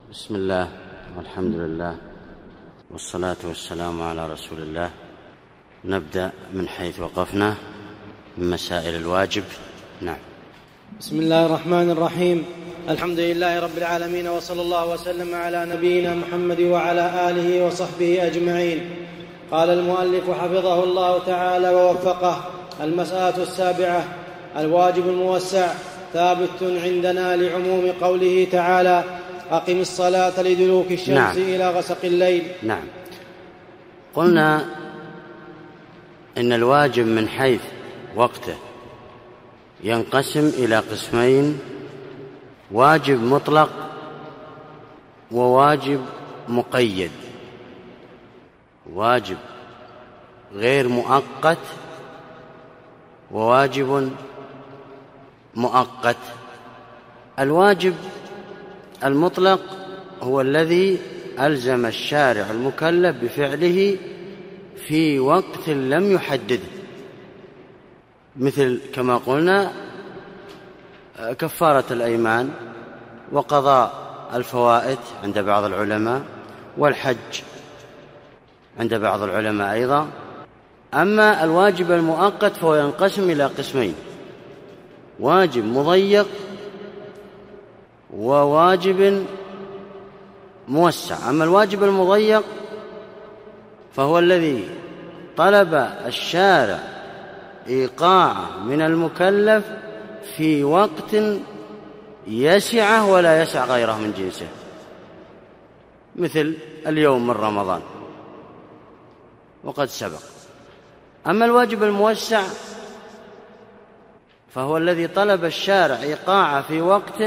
بسم الله والحمد لله والصلاة والسلام على رسول الله. نبدأ من حيث وقفنا من مسائل الواجب. نعم. بسم الله الرحمن الرحيم. الحمد لله رب العالمين، وصلى الله وسلم على نبينا محمد وعلى آله وصحبه أجمعين. قال المؤلف حفظه الله تعالى ووفقه: المسألة السابعة: الواجب الموسع ثابت عندنا لعموم قوله تعالى: أقم الصلاة لدلوك الشمس إلى غسق الليل. نعم. قلنا إن الواجب من حيث وقته ينقسم إلى قسمين: واجب مطلق وواجب مقيد. واجب غير مؤقت وواجب مؤقت. الواجب المطلق هو الذي ألزم الشارع المكلف بفعله في وقت لم يحدده، مثل كما قلنا كفارة الأيمان وقضاء الفوائد عند بعض العلماء، والحج عند بعض العلماء أيضا. أما الواجب المؤقت فهو ينقسم إلى قسمين: واجب مضيق وواجب موسع. أما الواجب المضيق فهو الذي طلب الشارع إيقاعه من المكلف في وقت يسعه ولا يسع غيره من جنسه، مثل اليوم من رمضان وقد سبق. أما الواجب الموسع فهو الذي طلب الشارع إيقاعه في وقت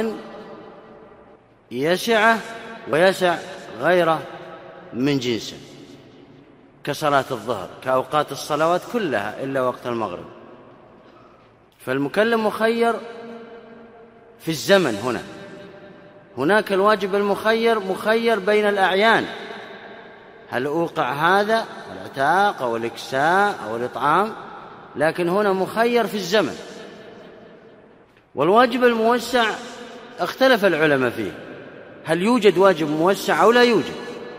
يسعه ويسع غيره من جنسه، كصلاة الظهر، كأوقات الصلوات كلها إلا وقت المغرب. فالمكلف مخير في الزمن. هناك الواجب المخير مخير بين الأعيان: هل أوقع هذا العتاق أو الإكساء أو الإطعام، لكن هنا مخير في الزمن. والواجب الموسع اختلف العلماء فيه: هل يوجد واجب موسع أو لا يوجد؟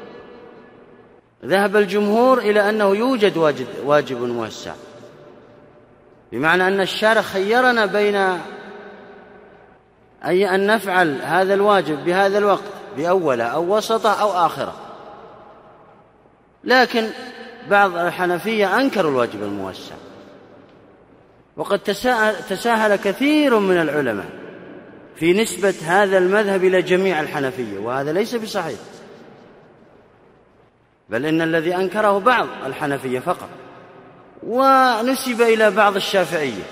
ذهب الجمهور إلى أنه يوجد واجب موسع، بمعنى أن الشارع خيرنا بين أن نفعل هذا الواجب بهذا الوقت بأوله أو وسطه أو آخره. لكن بعض الحنفية أنكروا الواجب الموسع، وقد تساهل كثير من العلماء في نسبة هذا المذهب إلى جميع الحنفية، وهذا ليس بصحيح، بل إن الذي أنكره بعض الحنفية فقط، ونسب إلى بعض الشافعية.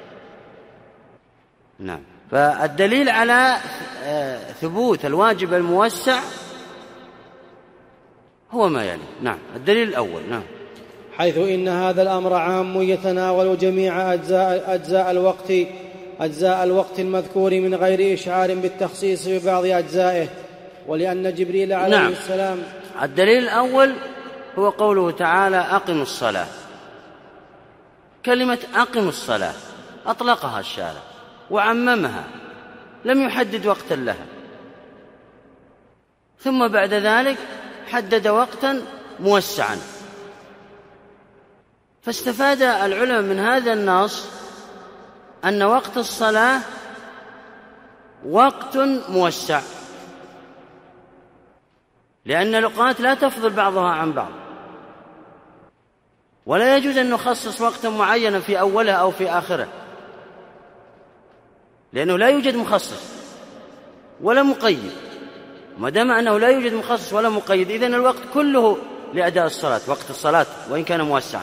نعم. فالدليل على ثبوت الواجب الموسع هو ما يلي. نعم. الدليل الأول: نعم، حيث إن هذا الأمر عام يتناول جميع أجزاء الوقت المذكور من غير إشعار بالتخصيص ببعض أجزائه. ولأن جبريل عليه السلام. الدليل الأول هو قوله تعالى: أقم الصلاة. كلمة أقم الصلاة أطلقها الشارع وعممها، لم يحدد وقتا لها، ثم بعد ذلك حدد وقتا موسعا. فاستفاد العلماء من هذا النص أن وقت الصلاة وقت موسع، لأن الأوقات لا تفضل بعضها عن بعض، ولا يجوز أن نخصص وقتا معينا في أوله أو في آخره، لأنه لا يوجد مخصص ولا مقيد. ما دام أنه لا يوجد مخصص ولا مقيد، إذن الوقت كله لأداء الصلاة، وقت الصلاة وإن كان موسعا.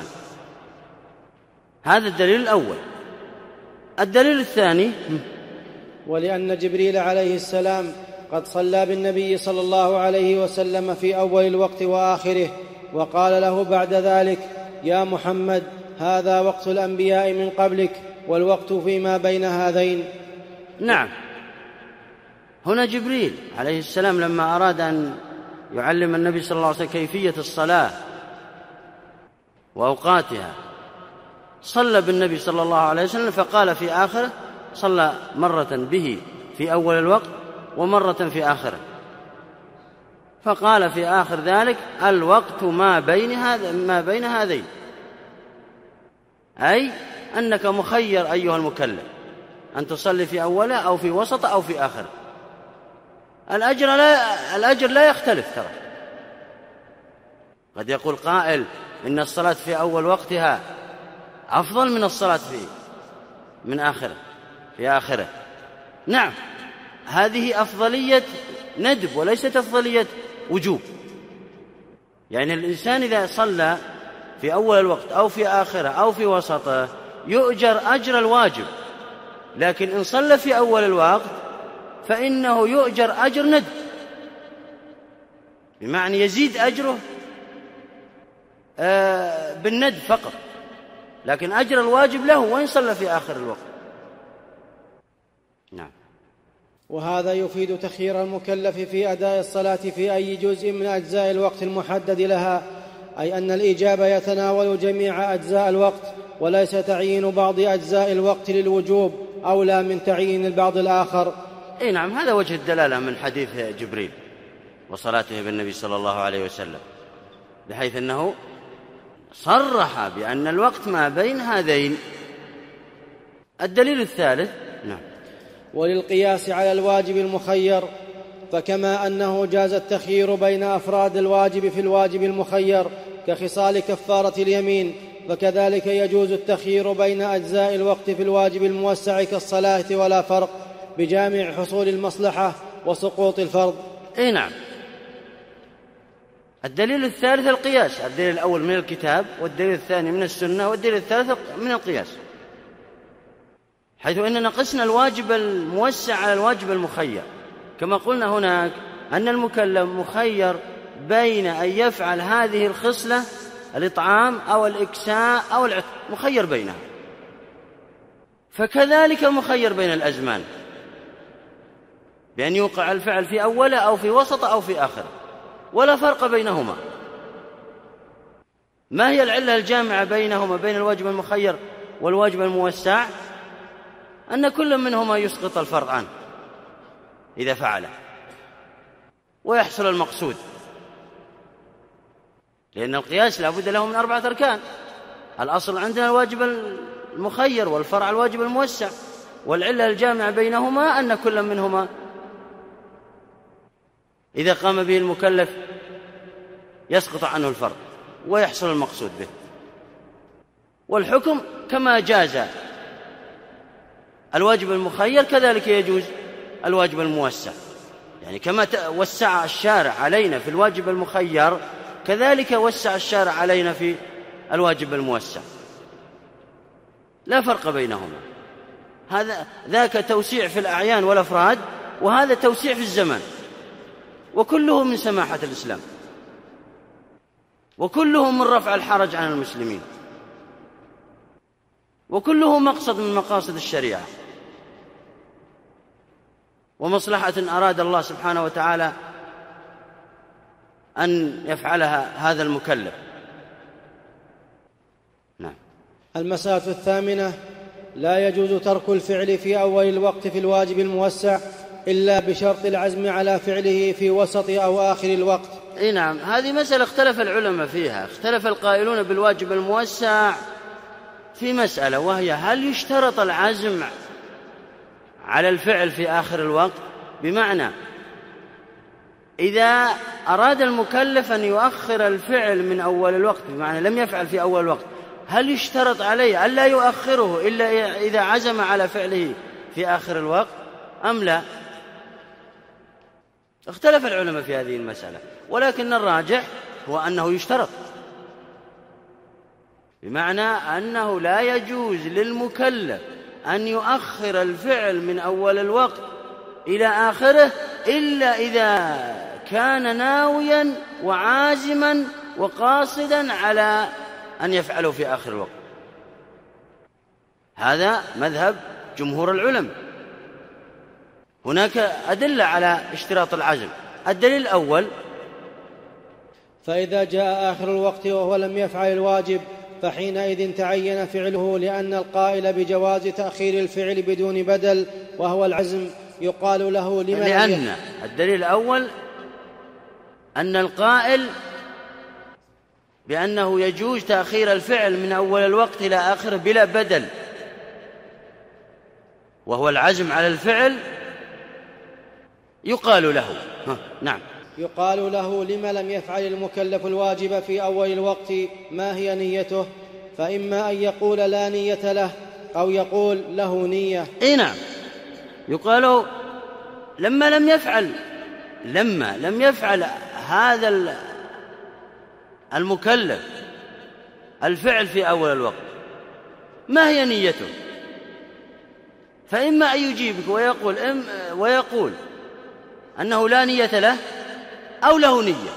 هذا الدليل الأول. الدليل الثاني: ولأن جبريل عليه السلام قد صلى بالنبي صلى الله عليه وسلم في أول الوقت وآخره، وقال له بعد ذلك: يا محمد، هذا وقت الأنبياء من قبلك، والوقت فيما بين هذين. نعم. هنا جبريل عليه السلام لما أراد أن يعلم النبي صلى الله عليه وسلم كيفية الصلاة وأوقاتها صلى بالنبي صلى الله عليه وسلم، فقال في آخره: صلى مرة به في أول الوقت ومرة في آخره. فقال في آخر ذلك: الوقت ما بين هذين، أي أنك مخير أيها المكلف أن تصلي في أوله أو في وسطه أو في آخره. الأجر لا يختلف. ترى قد يقول قائل إن الصلاة في أول وقتها أفضل من الصلاة في آخره. نعم، هذه أفضلية ندب وليست أفضلية وجوب. يعني الإنسان إذا صلى في أول الوقت أو في آخره أو في وسطه يؤجر أجر الواجب، لكن إن صلى في أول الوقت فإنه يؤجر أجر ندب، بمعنى يزيد أجره بالندب فقط، لكن أجر الواجب له وإن صلى في آخر الوقت. نعم. وهذا يفيد تخيير المكلف في أداء الصلاة في أي جزء من أجزاء الوقت المحدد لها، أي أن الإجابة يتناول جميع أجزاء الوقت، وليس تعيين بعض أجزاء الوقت للوجوب أولى من تعيين البعض الآخر. نعم، هذا وجه الدلالة من حديث جبريل وصلاته بالنبي صلى الله عليه وسلم، بحيث أنه صرح بأن الوقت ما بين هذين. الدليل الثالث: نعم، وللقياس على الواجب المخير، فكما أنه جاز التخيير بين أفراد الواجب في الواجب المخير كخصال كفارة اليمين، فكذلك يجوز التخيير بين أجزاء الوقت في الواجب الموسع كالصلاة ولا فرق، بجامع حصول المصلحة وسقوط الفرض. نعم. الدليل الثالث القياس. الدليل الأول من الكتاب، والدليل الثاني من السنة، والدليل الثالث من القياس، حيث أننا قسنا الواجب الموسع على الواجب المخير. كما قلنا هناك أن المكلف مخير بين أن يفعل هذه الخصلة، الإطعام أو الإكساء أو العتق، مخير بينها، فكذلك مخير بين الأزمان، بأن يوقع الفعل في أوله أو في وسطه أو في آخره، ولا فرق بينهما. ما هي العلة الجامعة بينهما، بين الواجب المخير والواجب الموسع؟ أن كل منهما يسقط الفرض عنه إذا فعله ويحصل المقصود، لأن القياس لا بد له من 4 أركان. الأصل عندنا الواجب المخير، والفرع الواجب الموسع، والعلة الجامعة بينهما أن كل منهما إذا قام به المكلف يسقط عنه الفرض ويحصل المقصود به. والحكم كما جاز الواجب المخير كذلك يجوز الواجب الموسع، يعني كما وسع الشارع علينا في الواجب المخير كذلك وسع الشارع علينا في الواجب الموسع، لا فرق بينهما. ذاك توسيع في الأعيان والأفراد، وهذا توسيع في الزمان، وكله من سماحة الإسلام، وكله من رفع الحرج عن المسلمين، وكله مقصد من مقاصد الشريعة، ومصلحة أراد الله سبحانه وتعالى أن يفعلها هذا المكلف. نعم. المسألة الثامنة: لا يجوز ترك الفعل في أول الوقت في الواجب الموسع إلا بشرط العزم على فعله في وسط أو آخر الوقت. نعم، هذه مسألة اختلف العلماء فيها. اختلف القائلون بالواجب الموسع في مسألة، وهي هل يشترط العزم على الفعل في آخر الوقت؟ بمعنى إذا أراد المكلف أن يؤخر الفعل من أول الوقت، بمعنى لم يفعل في أول الوقت، هل يشترط عليه ألا يؤخره إلا إذا عزم على فعله في آخر الوقت أم لا؟ اختلف العلماء في هذه المسألة، ولكن الراجح هو أنه يشترط، بمعنى أنه لا يجوز للمكلف أن يؤخر الفعل من أول الوقت إلى آخره إلا إذا كان ناويا وعازما وقاصدا على أن يفعله في آخر الوقت. هذا مذهب جمهور العلماء. هناك أدلة على اشتراط العزم. الدليل الأول: فإذا جاء آخر الوقت وهو لم يفعل الواجب فحينئذ تعين فعله، لأن القائل بجواز تأخير الفعل بدون بدل وهو العزم يقال له لأن الدليل الأول أن القائل بأنه يجوز تأخير الفعل من أول الوقت إلى آخره بلا بدل، وهو العزم على الفعل، يقال له نعم، يقال له: لم لم يفعل المكلف الواجب في أول الوقت؟ ما هي نيته؟ فإما أن يقول لا نية له، أو يقول له نية. نعم، يقال لما لم يفعل هذا المكلف الفعل في أول الوقت، ما هي نيته؟ فإما أن يجيبك ويقول أنه لا نية له أو له نية.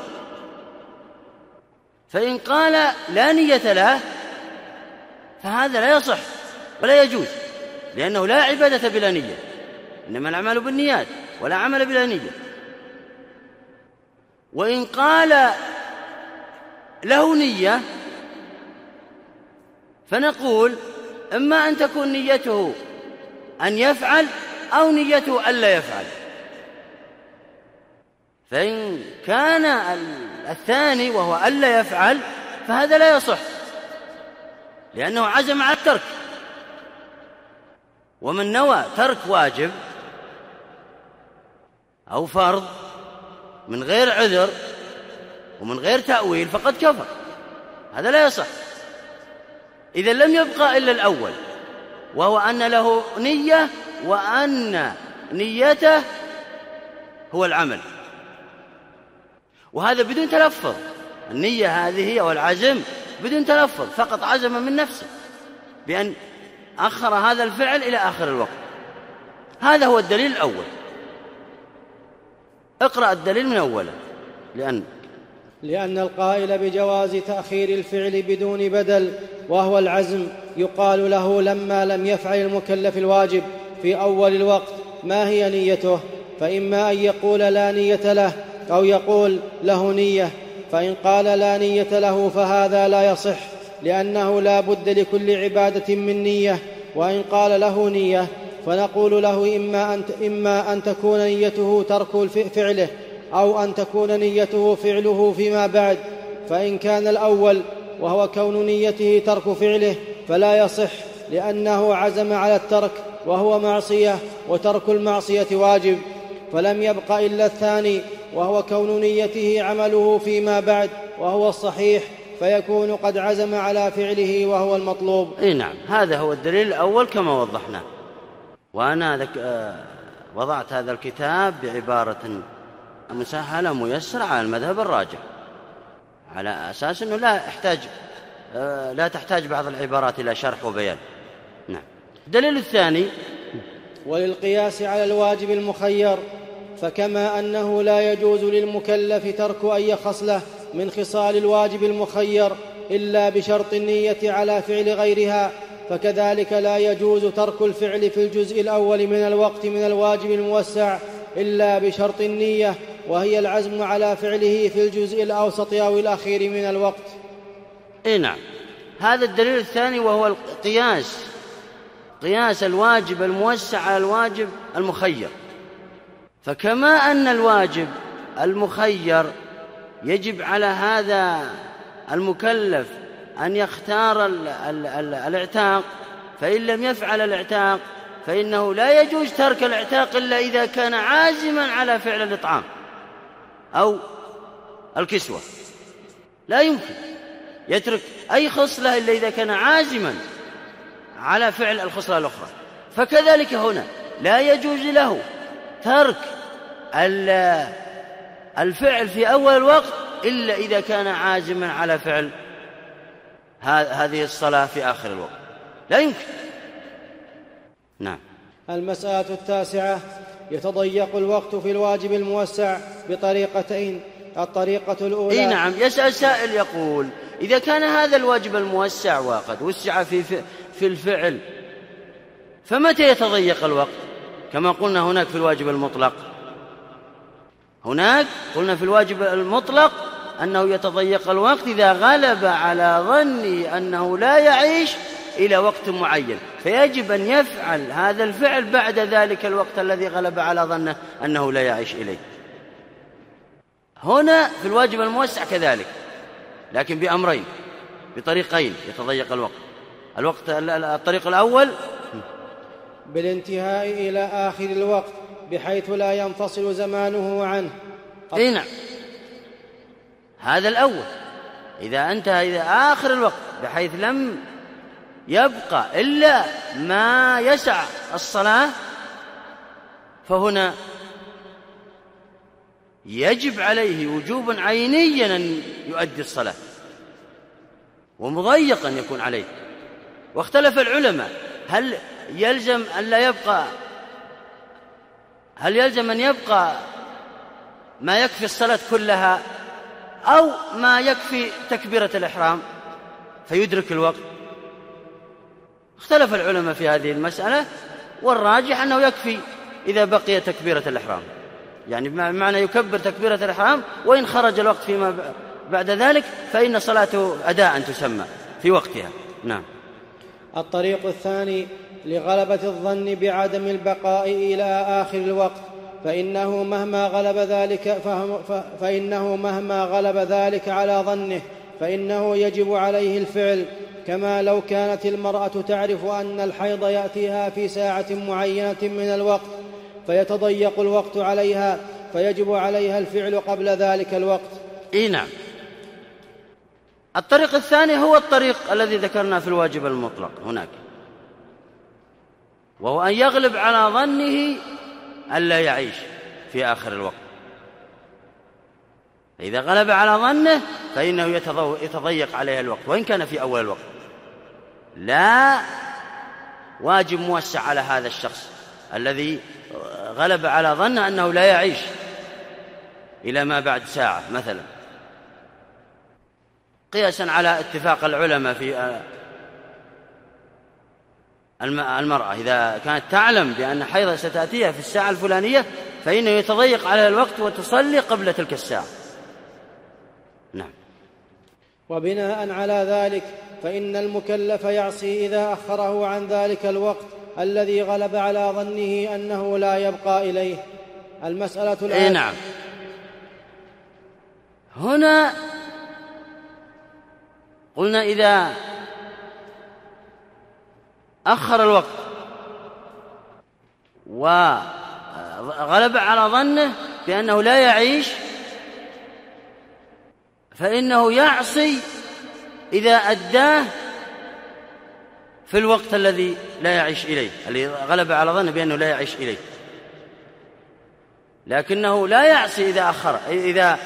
فإن قال لا نية له فهذا لا يصح ولا يجوز، لأنه لا عبادة بلا نية، إنما الأعمال بالنيات ولا عمل بلا نية. وإن قال له نية فنقول إما أن تكون نيته أن يفعل أو نيته ألا يفعل. فإن كان الثاني وهو ألا يفعل فهذا لا يصح، لأنه عزم على الترك، ومن نوى ترك واجب أو فرض من غير عذر ومن غير تأويل فقد كفر، هذا لا يصح. إذا لم يبقى إلا الأول، وهو أن له نية وأن نيته هو العمل، وهذا بدون تلفظ. النية هذه والعزم بدون تلفظ، فقط عزم من نفسه بأن أخر هذا الفعل إلى آخر الوقت. هذا هو الدليل الأول. اقرأ الدليل من أوله. لأن القائل بجواز تأخير الفعل بدون بدل وهو العزم يقال له لما لم يفعل المكلف الواجب في أول الوقت ما هي نيته؟ فإما أن يقول لا نية له أو يقول له نية. فإن قال لا نية له فهذا لا يصح، لأنه لا بد لكل عبادة من نية. وإن قال له نية فنقول له إما أن تكون نيته ترك فعله أو أن تكون نيته فعله فيما بعد. فإن كان الأول وهو كون نيته ترك فعله فلا يصح، لأنه عزم على الترك وهو معصية، وترك المعصية واجب. فلم يبق إلا الثاني وهو كون نيته عمله فيما بعد، وهو الصحيح، فيكون قد عزم على فعله وهو المطلوب. نعم، هذا هو الدليل الأول كما وضحنا. وأنا وضعت هذا الكتاب بعبارة مسهلة ميسرة على المذهب الراجح، على أساس أنه لا تحتاج بعض العبارات إلى شرح وبيان. نعم. الدليل الثاني: وللقياس على الواجب المخير، فكما أنه لا يجوز للمكلف ترك أي خصلة من خصال الواجب المخير إلا بشرط النية على فعل غيرها، فكذلك لا يجوز ترك الفعل في الجزء الأول من الوقت من الواجب الموسع إلا بشرط النية، وهي العزم على فعله في الجزء الأوسط أو الأخير من الوقت. نعم، هذا الدليل الثاني، وهو قياس الواجب الموسع على الواجب المخير. فكما أن الواجب المخير يجب على هذا المكلف أن يختار الاعتاق، فإن لم يفعل الاعتاق فإنه لا يجوز ترك الاعتاق إلا إذا كان عازما على فعل الإطعام أو الكسوة. لا يمكن يترك أي خصلة إلا إذا كان عازما على فعل الخصلة الأخرى. فكذلك هنا لا يجوز له ترك الفعل في أول الوقت إلا إذا كان عازما على فعل هذه الصلاة في آخر الوقت، لا يمكن. نعم. المسألة التاسعة: يتضيق الوقت في الواجب الموسع بطريقتين. الطريقة الأولى: نعم، يسأل سائل يقول: إذا كان هذا الواجب الموسع وقد وسع في الفعل فمتى يتضيق الوقت؟ كما قلنا هناك في الواجب المطلق، هناك قلنا في الواجب المطلق أنه يتضيق الوقت إذا غلب على ظني أنه لا يعيش إلى وقت معين، فيجب أن يفعل هذا الفعل بعد ذلك الوقت الذي غلب على ظنه أنه لا يعيش إليه. هنا في الواجب الموسع كذلك، لكن بأمرين، بطريقين يتضيق الوقت. الطريق الأول بالانتهاء إلى آخر الوقت بحيث لا ينفصل زمانه عنه. نعم، هذا الأول، إذا انتهى إلى آخر الوقت بحيث لم يبقى إلا ما يسع الصلاة، فهنا يجب عليه وجوبا عينيا أن يؤدي الصلاة، ومضيقا يكون عليه. واختلف العلماء هل يلزم أن يبقى ما يكفي الصلاة كلها، أو ما يكفي تكبيرة الإحرام فيدرك الوقت. اختلف العلماء في هذه المسألة، والراجح أنه يكفي إذا بقي تكبيرة الإحرام، يعني بمعنى يكبر تكبيرة الإحرام، وإن خرج الوقت فيما بعد ذلك فإن صلاته أداء تسمى في وقتها. نعم. الطريق الثاني لغلبة الظن بعدم البقاء إلى آخر الوقت، فإنه مهما غلب ذلك على ظنه فإنه يجب عليه الفعل، كما لو كانت المرأة تعرف أن الحيض يأتيها في ساعة معينة من الوقت فيتضيق الوقت عليها، فيجب عليها الفعل قبل ذلك الوقت. نعم. الطريق الثاني هو الطريق الذي ذكرنا في الواجب المطلق هناك، وهو أن يغلب على ظنه ألا يعيش في آخر الوقت. فإذا غلب على ظنه فإنه يتضيق عليه الوقت وإن كان في أول الوقت. لا واجب موسع على هذا الشخص الذي غلب على ظنه أنه لا يعيش إلى ما بعد ساعة مثلا، قياسا على اتفاق العلماء في المرأة إذا كانت تعلم بأن حيضة ستأتيها في الساعة الفلانية فإنه يتضيق على الوقت وتصلي قبل تلك الساعة. نعم. وبناء على ذلك فإن المكلف يعصي إذا أخره عن ذلك الوقت الذي غلب على ظنه أنه لا يبقى إليه. المسألة الآن. نعم. هنا قلنا إذا أخر الوقت وغلب على ظنه بأنه لا يعيش فإنه يعصي إذا أداه في الوقت الذي لا يعيش إليه، الذي غلب على ظنه بأنه لا يعيش إليه، لكنه لا يعصي إذا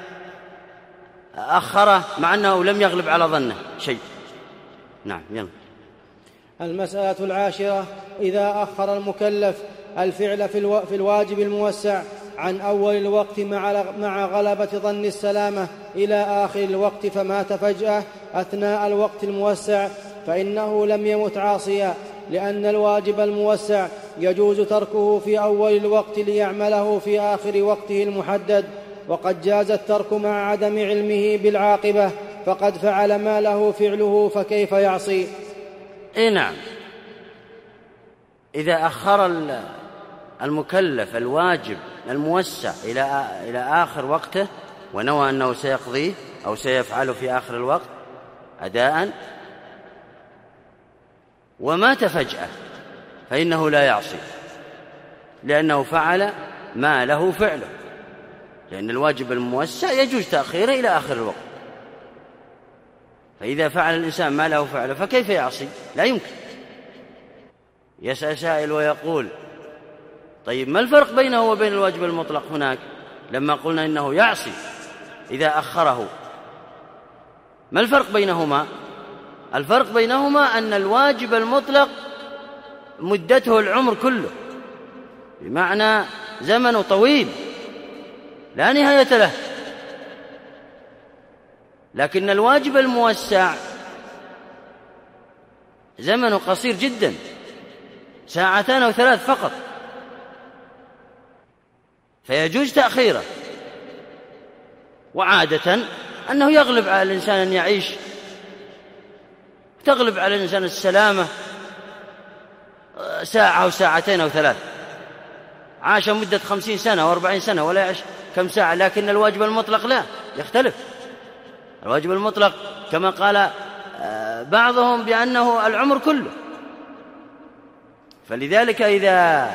أخره مع أنه لم يغلب على ظنه شيء. نعم. يلا. المسألة العاشرة: إذا أخر المكلف الفعل في الواجب الموسع عن أول الوقت مع غلبة ظن السلامة إلى آخر الوقت فمات فجأة أثناء الوقت الموسع فإنه لم يمت عاصيا، لأن الواجب الموسع يجوز تركه في أول الوقت ليعمله في آخر وقته المحدد، وقد جاز الترك مع عدم علمه بالعاقبة، فقد فعل ما له فعله فكيف يعصي؟ نعم. إذا أخر المكلف الواجب الموسع إلى آخر وقته ونوى أنه سيقضيه أو سيفعله في آخر الوقت أداء ومات فجأة فإنه لا يعصي، لأنه فعل ما له فعله، لأن الواجب الموسع يجوز تأخيره إلى آخر الوقت. فإذا فعل الإنسان ما له فعله فكيف يعصي؟ لا يمكن. يسأل سائل ويقول: طيب ما الفرق بينه وبين الواجب المطلق هناك لما قلنا إنه يعصي إذا أخره؟ ما الفرق بينهما؟ الفرق بينهما أن الواجب المطلق مدته العمر كله، بمعنى زمن طويل لا نهاية له، لكن الواجب الموسع زمنه قصير جدا، 2 أو 3 فقط، فيجوز تأخيره. وعادة أنه يغلب على الإنسان أن يعيش، تغلب على الإنسان السلامة 1 أو 2 أو 3 ساعات. عاش مدة 50 سنة و40 سنة ولا يعيش كم ساعة، لكن الواجب المطلق لا، يختلف. الواجب المطلق كما قال بعضهم بأنه العمر كله. فلذلك إذا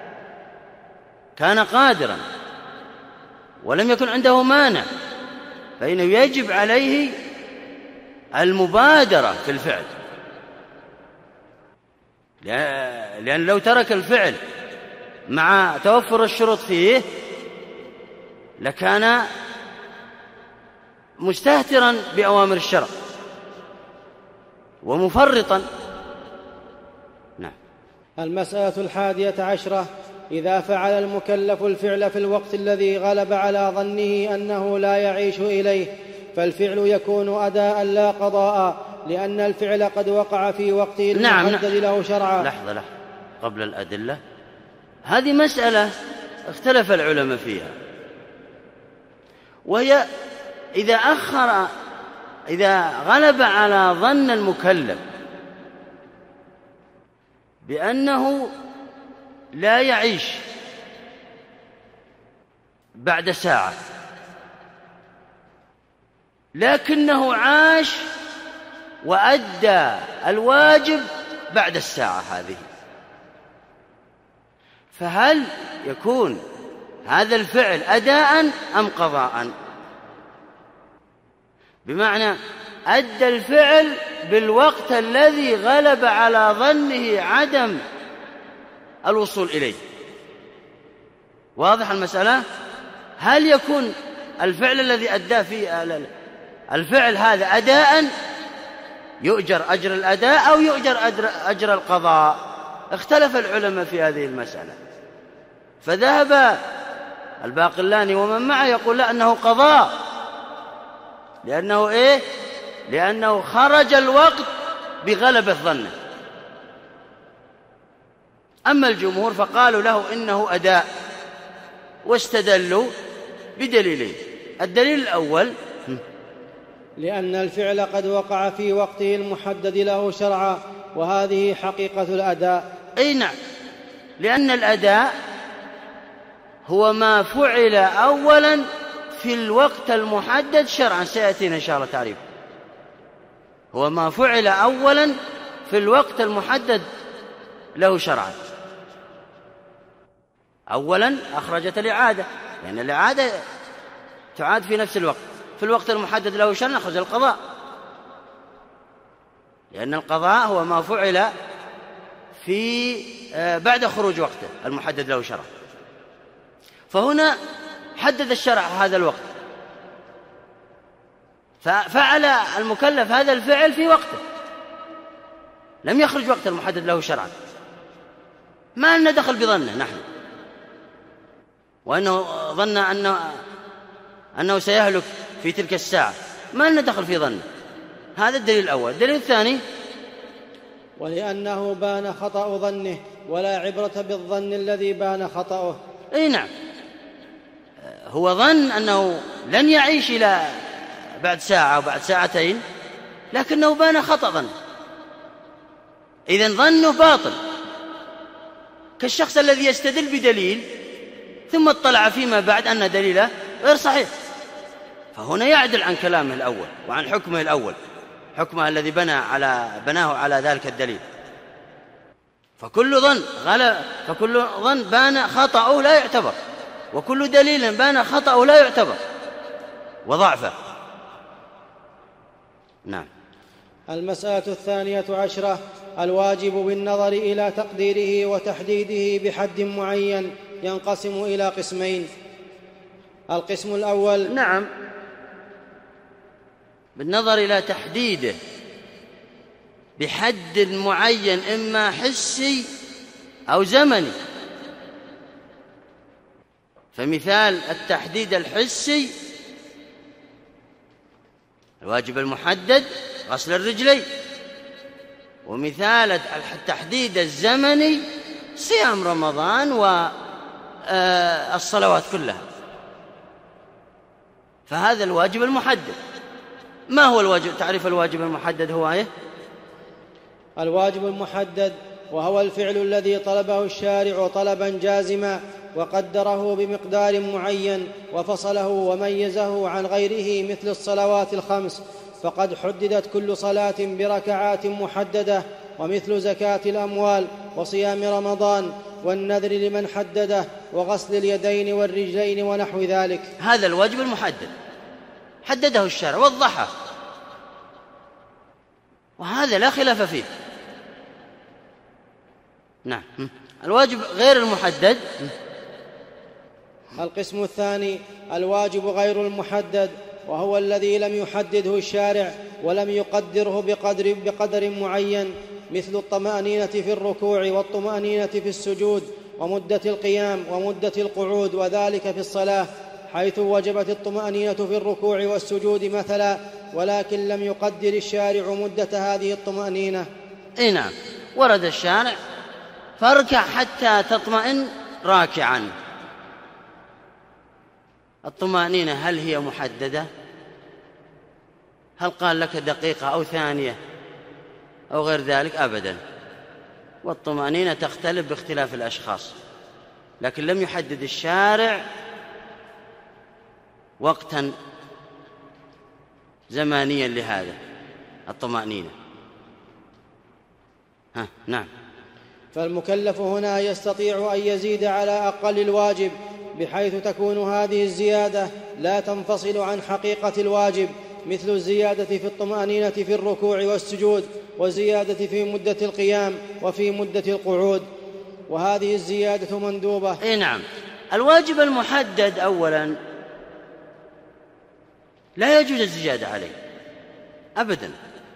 كان قادرا ولم يكن عنده مانع فإنه يجب عليه المبادرة في الفعل، لأن لو ترك الفعل مع توفر الشروط فيه لكان مستهترا بأوامر الشرع ومفرطا. نعم. المسألة 11: إذا فعل المكلف الفعل في الوقت الذي غلب على ظنه أنه لا يعيش إليه فالفعل يكون أداء لا قضاء، لأن الفعل قد وقع في وقته المحدد له شرعا. لحظة قبل الأدلة، هذه مسألة اختلف العلماء فيها، وهي إذا غلب على ظن المكلف بأنه لا يعيش بعد ساعة لكنه عاش وأدى الواجب بعد الساعة هذه، فهل يكون هذا الفعل أداء أم قضاء؟ بمعنى أدى الفعل بالوقت الذي غلب على ظنه عدم الوصول إليه. واضح المسألة؟ هل يكون الفعل الذي أدى فيه الفعل هذا أداء يؤجر أجر الأداء أو يؤجر أجر القضاء؟ اختلف العلماء في هذه المسألة، فذهب الباقلاني ومن معه يقول لا، أنه قضاء، لأنه خرج الوقت بغلبة ظنه. أما الجمهور فقالوا له إنه أداء، واستدلوا بدليلين. الدليل الأول لأن الفعل قد وقع في وقته المحدد له شرعا، وهذه حقيقة الأداء. أي نعم، لأن الأداء هو ما فعل أولا في الوقت المحدد شرعا، سيأتينا إن شاء الله تعريف. هو ما فعل أولا في الوقت المحدد له شرعا. أولا أخرجت الإعادة، لأن الإعادة تعاد في نفس الوقت. في الوقت المحدد له شرعا أخرج القضاء، لأن القضاء هو ما فعل في بعد خروج وقته المحدد له شرعا. فهنا حدد الشرع هذا الوقت، ففعل المكلف هذا الفعل في وقته، لم يخرج وقت المحدد له شرعا. ما لنا دخل بظنه نحن، وأنه ظن أنه سيهلك في تلك الساعة، ما لنا دخل في ظنه. هذا الدليل الأول. الدليل الثاني ولأنه بان خطأ ظنه، ولا عبرة بالظن الذي بان خطأه. أي نعم، هو ظن أنه لن يعيش إلى بعد ساعة أو بعد ساعتين، لكنه بان خطأ ظنه، إذن ظنه باطل، كالشخص الذي يستدل بدليل ثم اطلع فيما بعد أن دليله غير صحيح، فهنا يعدل عن كلامه الأول وعن حكمه الأول، حكمه الذي بناه على ذلك الدليل. فكل ظن بان خطأه لا يعتبر، وكل دليل بان خطأه لا يعتبر وضعفه. نعم. المسألة 12: الواجب بالنظر إلى تقديره وتحديده بحد معين ينقسم إلى قسمين. القسم الأول نعم، بالنظر إلى تحديده بحد معين، إما حسي أو زمني. فمثال التحديد الحسي الواجب المحدد غسل الرجلين، ومثال التحديد الزمني صيام رمضان والصلوات كلها. فهذا الواجب المحدد. ما هو الواجب؟ تعريف الواجب المحدد هو ايه؟ الواجب المحدد وهو الفعل الذي طلبه الشارع طلبا جازما وقدره بمقدار معين وفصله وميزه عن غيره مثل الصلوات الخمس، فقد حددت كل صلاة بركعات محددة، ومثل زكاة الأموال وصيام رمضان والنذر لمن حدده وغسل اليدين والرجلين ونحو ذلك. هذا الواجب المحدد حدده الشارع وضحه، وهذا لا خلاف فيه. نعم. الواجب غير المحدد. القسم الثاني الواجب غير المحدد، وهو الذي لم يحدده الشارع ولم يقدره بقدر معين، مثل الطمأنينة في الركوع والطمأنينة في السجود ومدة القيام ومدة القعود، وذلك في الصلاة، حيث وجبت الطمأنينة في الركوع والسجود مثلا، ولكن لم يقدر الشارع مدة هذه الطمأنينة. نعم، ورد الشارع فاركع حتى تطمئن راكعا. الطمأنينة هل هي محددة؟ هل قال لك دقيقة أو ثانية أو غير ذلك؟ أبدا. والطمأنينة تختلف باختلاف الأشخاص، لكن لم يحدد الشارع وقتا زمانيا لهذا الطمأنينة. نعم. فالمكلف هنا يستطيع أن يزيد على أقل الواجب، بحيث تكون هذه الزيادة لا تنفصل عن حقيقة الواجب، مثل الزيادة في الطمأنينة في الركوع والسجود، وزيادة في مدة القيام وفي مدة القعود، وهذه الزيادة مندوبة. نعم. الواجب المحدد أولا لا يجوز الزيادة عليه أبدا.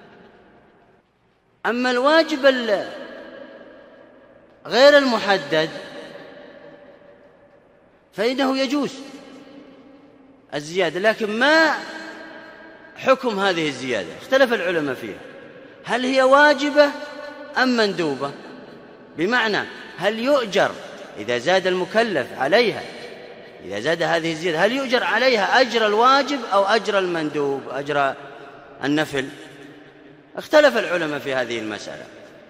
أما الواجب غير المحدد فإنه يجوز الزيادة، لكن ما حكم هذه الزيادة؟ اختلف العلماء فيها، هل هي واجبة أم مندوبة؟ بمعنى هل يؤجر إذا زاد المكلف عليها، إذا زاد هذه الزيادة هل يؤجر عليها أجر الواجب أو أجر المندوب، أجر النفل؟ اختلف العلماء في هذه المسألة،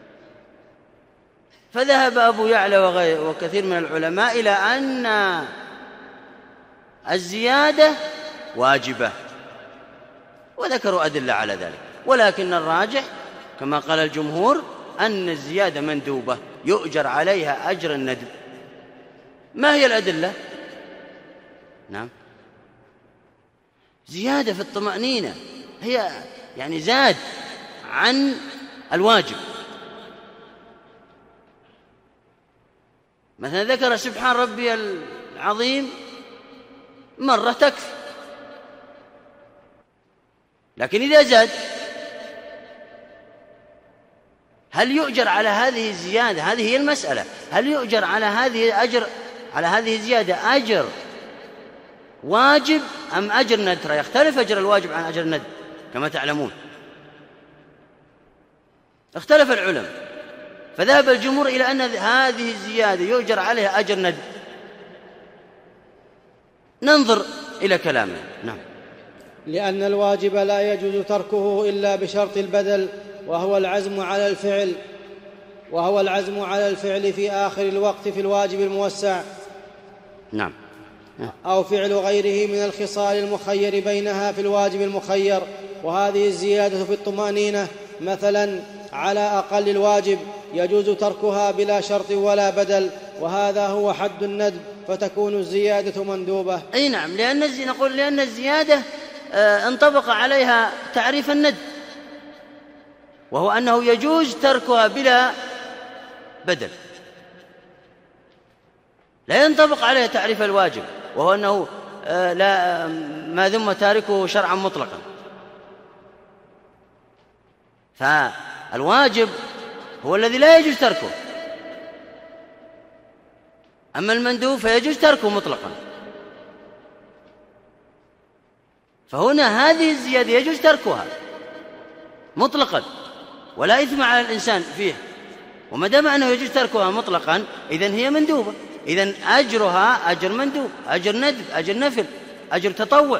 فذهب أبو يعلى وكثير من العلماء إلى أن الزيادة واجبة، وذكروا أدلة على ذلك، ولكن الراجح كما قال الجمهور أن الزيادة مندوبة يؤجر عليها أجر الندب. ما هي الأدلة؟ نعم، زيادة في الطمأنينة هي يعني زاد عن الواجب. مثلا ذكر سبحان ربي العظيم مرة تكفي، لكن إذا زاد هل يؤجر على هذه الزيادة؟ هذه هي المسألة، هل يؤجر على هذه الزيادة أجر واجب أم أجر ندب؟ يختلف أجر الواجب عن أجر الندب كما تعلمون، اختلف العلماء، فذهب الجمهور إلى أن هذه الزيادة يؤجر عليها أجر ندب. ننظر إلى كلامه. نعم. لأن الواجب لا يجوز تركه إلا بشرط البدل، وهو العزم على الفعل في آخر الوقت في الواجب الموسع. نعم. أو فعل غيره من الخصال المخير بينها في الواجب المخير. وهذه الزيادة في الطمأنينة مثلا على أقل الواجب يجوز تركها بلا شرط ولا بدل، وهذا هو حد الندب، فتكون الزيادة مندوبة. أي نعم، لأن الزيادة انطبق عليها تعريف الندب، وهو أنه يجوز تركها بلا بدل، لا ينطبق عليها تعريف الواجب، وهو أنه ما ذم تاركه شرعا مطلقا. فالواجب هو الذي لا يجوز تركه، أما المندوب فيجوز تركه مطلقا. فهنا هذه الزيادة يجوز تركها مطلقا ولا إثم على الإنسان فيه، وما دام أنه يجوز تركها مطلقا إذن هي مندوبة، إذن أجرها أجر مندوب، أجر ندب، أجر نفل، أجر تطوع.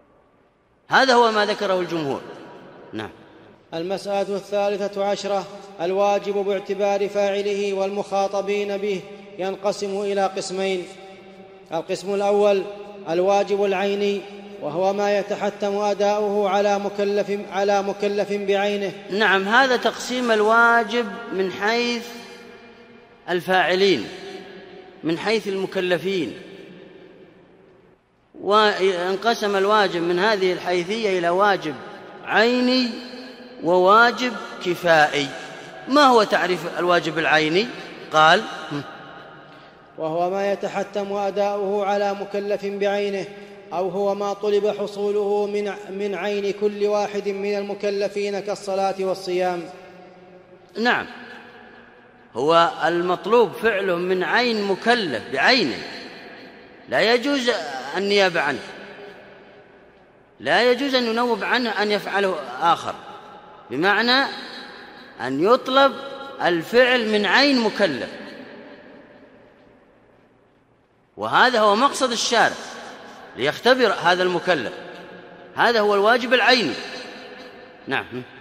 هذا هو ما ذكره الجمهور. نعم. المسألة 13 الواجب باعتبار فاعله والمخاطبين به ينقسم إلى قسمين. القسم الأول الواجب العيني، وهو ما يتحتم أداؤه على مكلف بعينه. نعم، هذا تقسيم الواجب من حيث الفاعلين، من حيث المكلفين. وانقسم الواجب من هذه الحيثية إلى واجب عيني وواجب كفائي. ما هو تعريف الواجب العيني؟ قال: وهو ما يتحتم أداؤه على مكلف بعينه، أو هو ما طلب حصوله من عين كل واحد من المكلفين كالصلاة والصيام. نعم، هو المطلوب فعله من عين مكلف بعينه، لا يجوز النيابة عنه، لا يجوز أن ينوب عنه أن يفعله آخر، بمعنى أن يطلب الفعل من عين مكلف، وهذا هو مقصد الشارع ليختبر هذا المكلف. هذا هو الواجب العيني. نعم.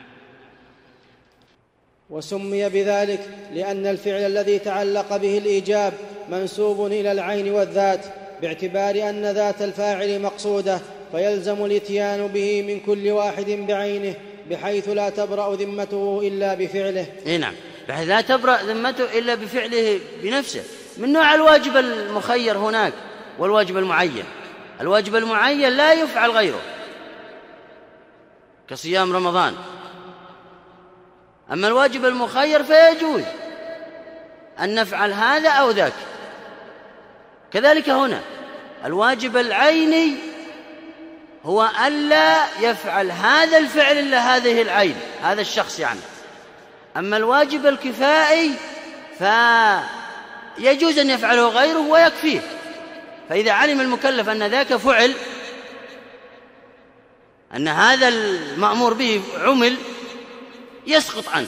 وسمي بذلك لأن الفعل الذي تعلق به الإيجاب منسوب إلى العين والذات، باعتبار أن ذات الفاعل مقصودة، فيلزم الاتيان به من كل واحد بعينه، بحيث لا تبرأ ذمته إلا بفعله. نعم، بحيث لا تبرأ ذمته إلا بفعله بنفسه. من نوع الواجب المخير هناك والواجب المعين. الواجب المعين لا يفعل غيره كصيام رمضان، أما الواجب المخير فيجوز أن نفعل هذا أو ذاك. كذلك هنا الواجب العيني هو ألا يفعل هذا الفعل إلا هذه العين، هذا الشخص يعني. أما الواجب الكفائي فيجوز أن يفعله غيره ويكفيه. فإذا علم المكلف أن ذاك فعل، أن هذا المأمور به عمل، يسقط عنه.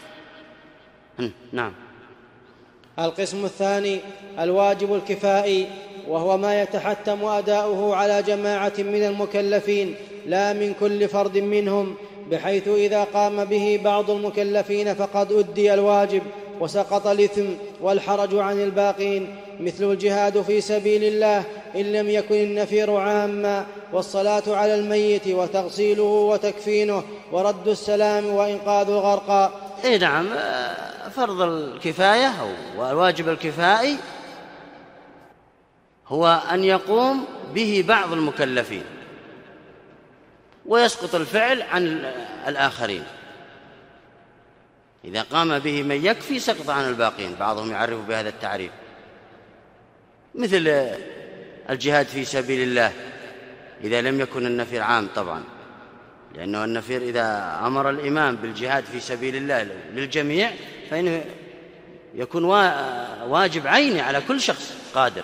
نعم. القسم الثاني الواجب الكفائي، وهو ما يتحتم أداؤه على جماعة من المكلفين لا من كل فرد منهم، بحيث إذا قام به بعض المكلفين فقد أدي الواجب وسقط الإثم والحرج عن الباقين، مثل الجهاد في سبيل الله إن لم يكن النفير عاما، والصلاة على الميت وتغسيله وتكفينه ورد السلام وإنقاذ الغرقى. نعم، فرض الكفاية أو الواجب الكفائي هو أن يقوم به بعض المكلفين ويسقط الفعل عن الآخرين. إذا قام به من يكفي سقط عن الباقين. بعضهم يعرف بهذا التعريف، مثل الجهاد في سبيل الله إذا لم يكن النفير عام طبعا، لأنه النفير إذا أمر الإمام بالجهاد في سبيل الله للجميع فإنه يكون واجب عيني على كل شخص قادر.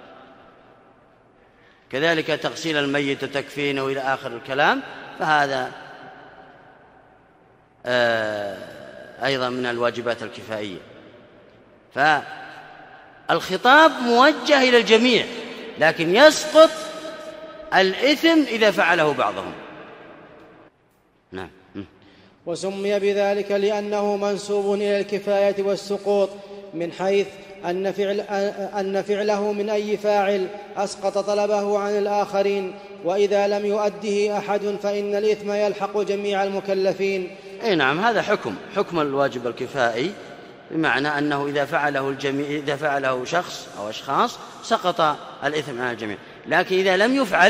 كذلك تغسيل الميت وتكفينه إلى آخر الكلام، فهذا أيضا من الواجبات الكفائية. فالخطاب موجه إلى الجميع، لكن يسقط الإثم إذا فعله بعضهم. نعم. وسمي بذلك لأنه منسوب إلى الكفاية والسقوط، من حيث أن فعله من أي فاعل أسقط طلبه عن الآخرين، وإذا لم يؤده أحد فإن الإثم يلحق جميع المكلفين. نعم، هذا حكم الواجب الكفائي، بمعنى أنه إذا فعله شخص أو أشخاص سقط الإثم عن الجميع. لكن إذا لم يفعل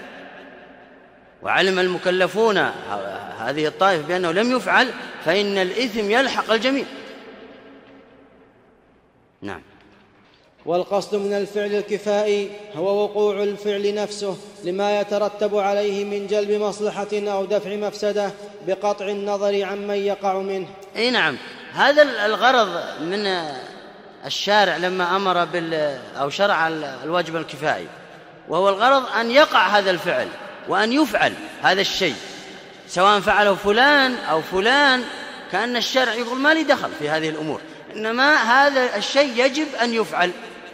وعلم المكلفون هذه الطائفة بأنه لم يفعل فإن الإثم يلحق الجميع. نعم. والقصد من الفعل الكفائي هو وقوع الفعل نفسه لما يترتب عليه من جلب مصلحة أو دفع مفسدة بقطع النظر عمن يقع منه. نعم، هذا الغرض من الشارع لما أمر أو شرع الواجب الكفائي، وهو الغرض أن يقع هذا الفعل وأن يفعل هذا الشيء، سواء فعله فلان أو فلان، كأن الشارع يقول ما لي دخل في هذه الأمور، إنما هذا الشيء يجب أن يفعل.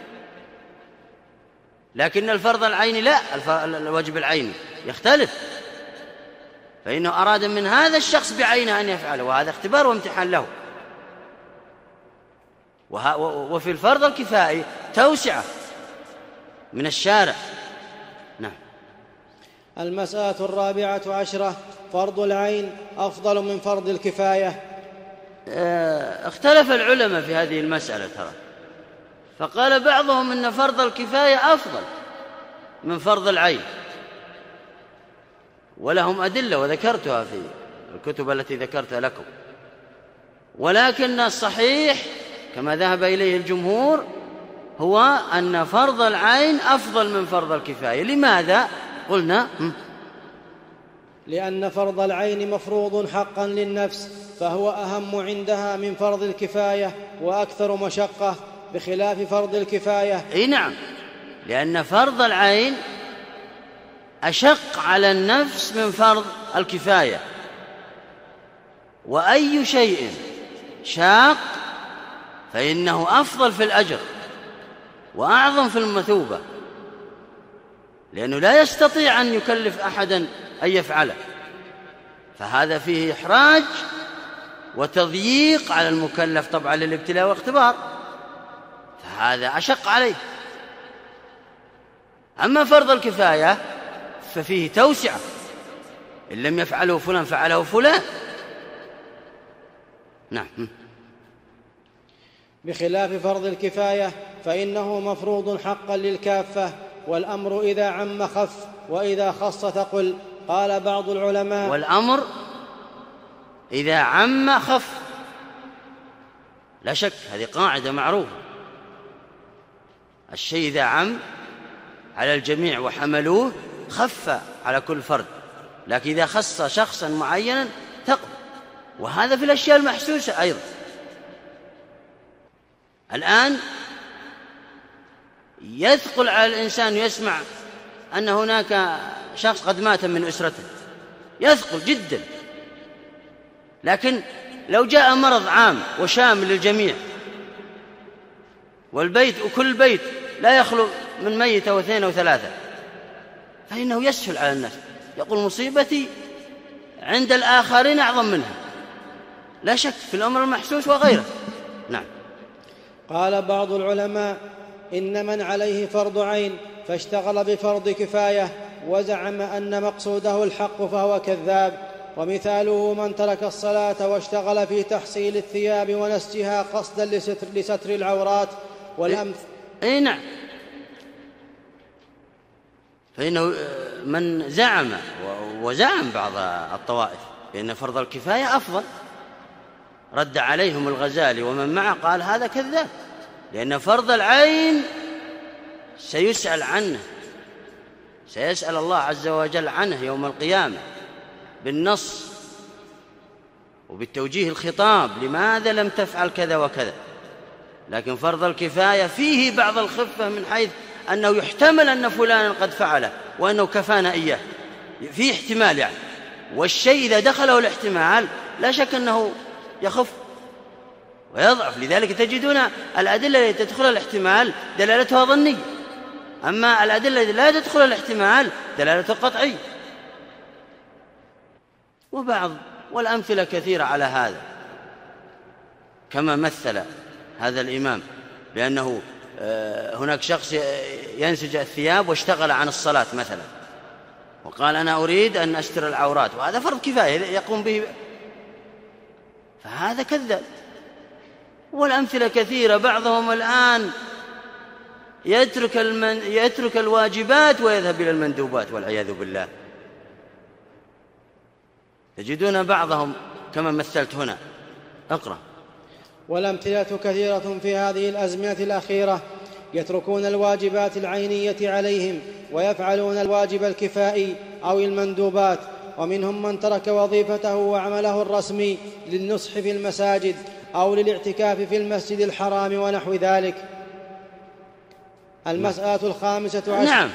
لكن الفرض العيني لا، الواجب العيني يختلف، فإنه أراد من هذا الشخص بعينه أن يفعله، وهذا اختبار وامتحان له. وفي الفرض الكفائي توسعة من الشارع. نعم. المسألة 14 فرض العين أفضل من فرض الكفاية. اختلف العلماء في هذه المسألة ترى، فقال بعضهم إن فرض الكفاية أفضل من فرض العين، ولهم أدلة وذكرتها في الكتب التي ذكرتها لكم، ولكن الصحيح كما ذهب إليه الجمهور هو أن فرض العين أفضل من فرض الكفاية. لماذا؟ قلنا لأن فرض العين مفروض حقا للنفس، فهو أهم عندها من فرض الكفاية وأكثر مشقة، بخلاف فرض الكفاية. أي نعم، لأن فرض العين أشق على النفس من فرض الكفاية، وأي شيء شاق فإنه أفضل في الأجر وأعظم في المثوبة، لأنه لا يستطيع أن يكلف أحدا أن يفعله، فهذا فيه إحراج وتضييق على المكلف طبعا للابتلاء والاختبار، فهذا أشق عليه. أما فرض الكفاية ففيه توسعة، إن لم يفعله فلان فعله فلان. نعم. بخلاف فرض الكفاية فإنه مفروض حقا للكافة، والأمر إذا عم خف، وإذا خص تقل. قال بعض العلماء والأمر إذا عم خف، لا شك هذه قاعدة معروفة، الشيء إذا عم على الجميع وحملوه خف على كل فرد، لكن إذا خص شخصا معينا تقل، وهذا في الأشياء المحسوسة أيضا. الآن يثقل على الإنسان يسمع أن هناك شخص قد مات من أسرته، يثقل جدا، لكن لو جاء مرض عام وشامل للجميع والبيت وكل بيت لا يخلو من ميت أو 2 أو 3، فإنه يسهل على الناس، يقول مصيبتي عند الآخرين أعظم منها، لا شك في الأمر المحسوس وغيره. نعم. قال بعض العلماء إن من عليه فرض عين فاشتغل بفرض كفاية وزعم أن مقصوده الحق فهو كذاب، ومثاله من ترك الصلاة واشتغل في تحصيل الثياب ونسجها قصدا لستر العورات والأمثل. أي نعم، فإنه من زعم وزعم بعض الطوائف بأن فرض الكفاية أفضل، رد عليهم الغزالي ومن معه قال هذا كذاب، لأن فرض العين سيسأل عنه، سيسأل الله عز وجل عنه يوم القيامة بالنص وبالتوجيه الخطاب، لماذا لم تفعل كذا وكذا. لكن فرض الكفاية فيه بعض الخفة من حيث أنه يحتمل أن فلانا قد فعله وأنه كفانا إياه، فيه احتمال يعني، والشيء إذا دخله الاحتمال لا شك أنه يخف ويضعف. لذلك تجدون الأدلة التي تدخل الاحتمال دلالتها ظنية، أما الأدلة التي لا تدخل الاحتمال دلالتها قطعية. والأمثلة كثيرة على هذا، كما مثل هذا الإمام بأنه هناك شخص ينسج الثياب واشتغل عن الصلاة مثلا، وقال أنا أريد أن أستر العورات، وهذا فرض كفاية يقوم به، فهذا كذاب. والأمثلة كثيرة، بعضهم الآن يترك الواجبات ويذهب إلى المندوبات والعياذ بالله، تجدون بعضهم كما مثلت هنا. اقرأ. والأمثلة كثيرة في هذه الأزمنة الأخيرة، يتركون الواجبات العينية عليهم ويفعلون الواجب الكفائي أو المندوبات، ومنهم من ترك وظيفته وعمله الرسمي للنصح في المساجد أو للاعتكاف في المسجد الحرام ونحو ذلك. المسألة 15. نعم،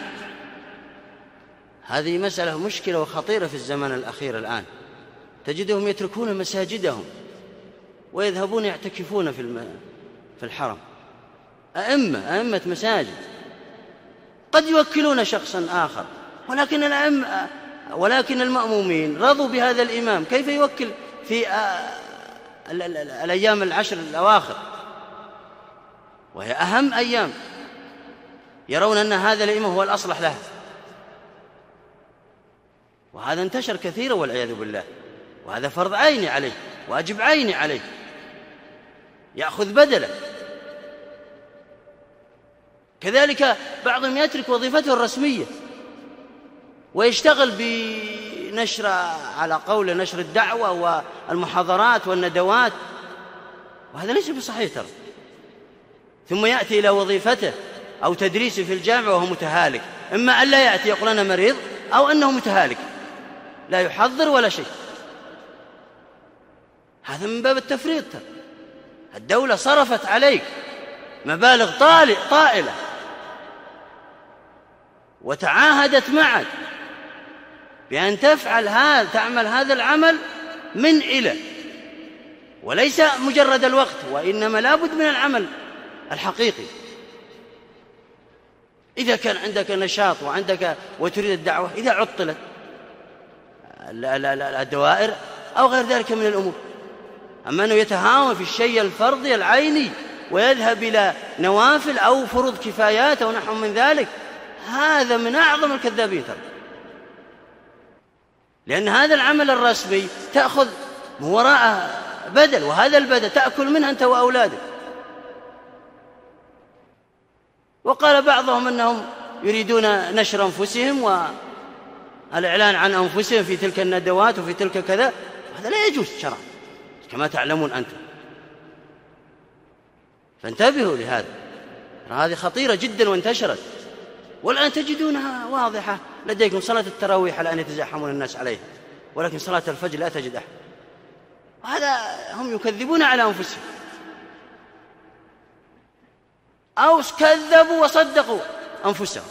هذه مسألة مشكلة وخطيرة في الزمن الأخير الآن، تجدهم يتركون مساجدهم ويذهبون يعتكفون في الحرم، أئمة مساجد قد يوكلون شخصا آخر، ولكن المأمومين رضوا بهذا الإمام، كيف يوكل في الأيام 10 الأواخر؟ وهي أهم أيام، يرون أن هذا اليوم هو الأصلح لها، وهذا انتشر كثيرا والعياذ بالله، وهذا فرض عيني عليه، واجب عيني عليه، يأخذ بدله. كذلك بعضهم يترك وظيفته الرسمية ويشتغل بنشر، على قول نشر الدعوة والمحاضرات والندوات، وهذا ليس بصحيح ترى. ثم يأتي إلى وظيفته أو تدريسه في الجامعة وهو متهالك، إما أن لا يأتي يقول أنا مريض، أو أنه متهالك لا يحضر ولا شيء. هذا من باب التفريط. الدولة صرفت عليك مبالغ طائلة وتعاهدت معك بأن تعمل هذا العمل من إلى، وليس مجرد الوقت، وإنما لابد من العمل الحقيقي. إذا كان عندك نشاط وتريد الدعوة، إذا عطلت الدوائر أو غير ذلك من الأمور، أما أنه يتهاون في الشيء الفرضي العيني ويذهب إلى نوافل أو فروض كفايات أو نحو من ذلك، هذا من أعظم الكذابين ترى. لأن هذا العمل الرسمي تأخذ وراءه بدل، وهذا البدل تأكل منه أنت وأولادك. وقال بعضهم أنهم يريدون نشر أنفسهم والإعلان عن أنفسهم في تلك الندوات وفي تلك كذا، هذا لا يجوز شرعا كما تعلمون أنتم. فانتبهوا لهذا، هذه خطيرة جدا وانتشرت، والآن تجدونها واضحة لديكم. صلاة التراويح الآن يتزاحمون الناس عليها، ولكن صلاة الفجر لا تجد أحد. هذا هم يكذبون على أنفسهم، أو كذبوا وصدقوا أنفسهم.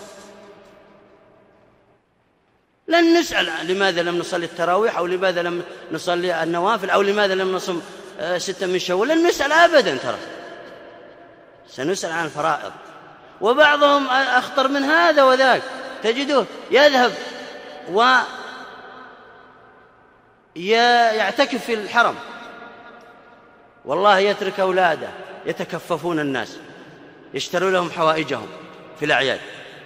لن نسأل لماذا لم نصلي التراويح، أو لماذا لم نصلي النوافل، أو لماذا لم نصم 6 من شوال، لن نسأل أبدا ترى، سنسأل عن الفرائض. وبعضهم أخطر من هذا وذاك، تجده يذهب ويعتكف في الحرم، والله يترك أولاده يتكففون الناس، يشتروا لهم حوائجهم في الأعياد.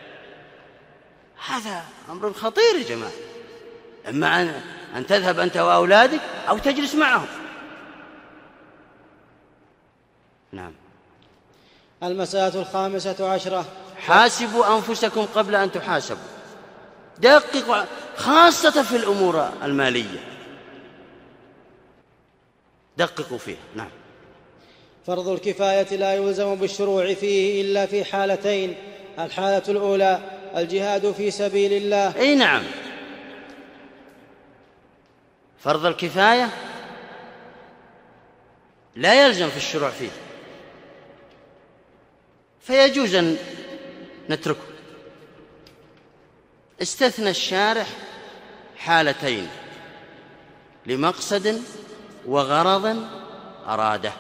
هذا أمر خطير يا جماعة. إما أن تذهب أنت وأولادك أو تجلس معهم. نعم. المسألة 15 حاسبوا أنفسكم قبل أن تحاسبوا. دققوا خاصة في الأمور المالية، دققوا فيها. نعم. فرض الكفاية لا يلزم بالشروع فيه إلا في حالتين: الحالة الأولى الجهاد في سبيل الله. أي نعم، فرض الكفاية لا يلزم في الشروع فيه، فيجوز أن نتركه. استثنى الشارح حالتين لمقصد وغرض أراده.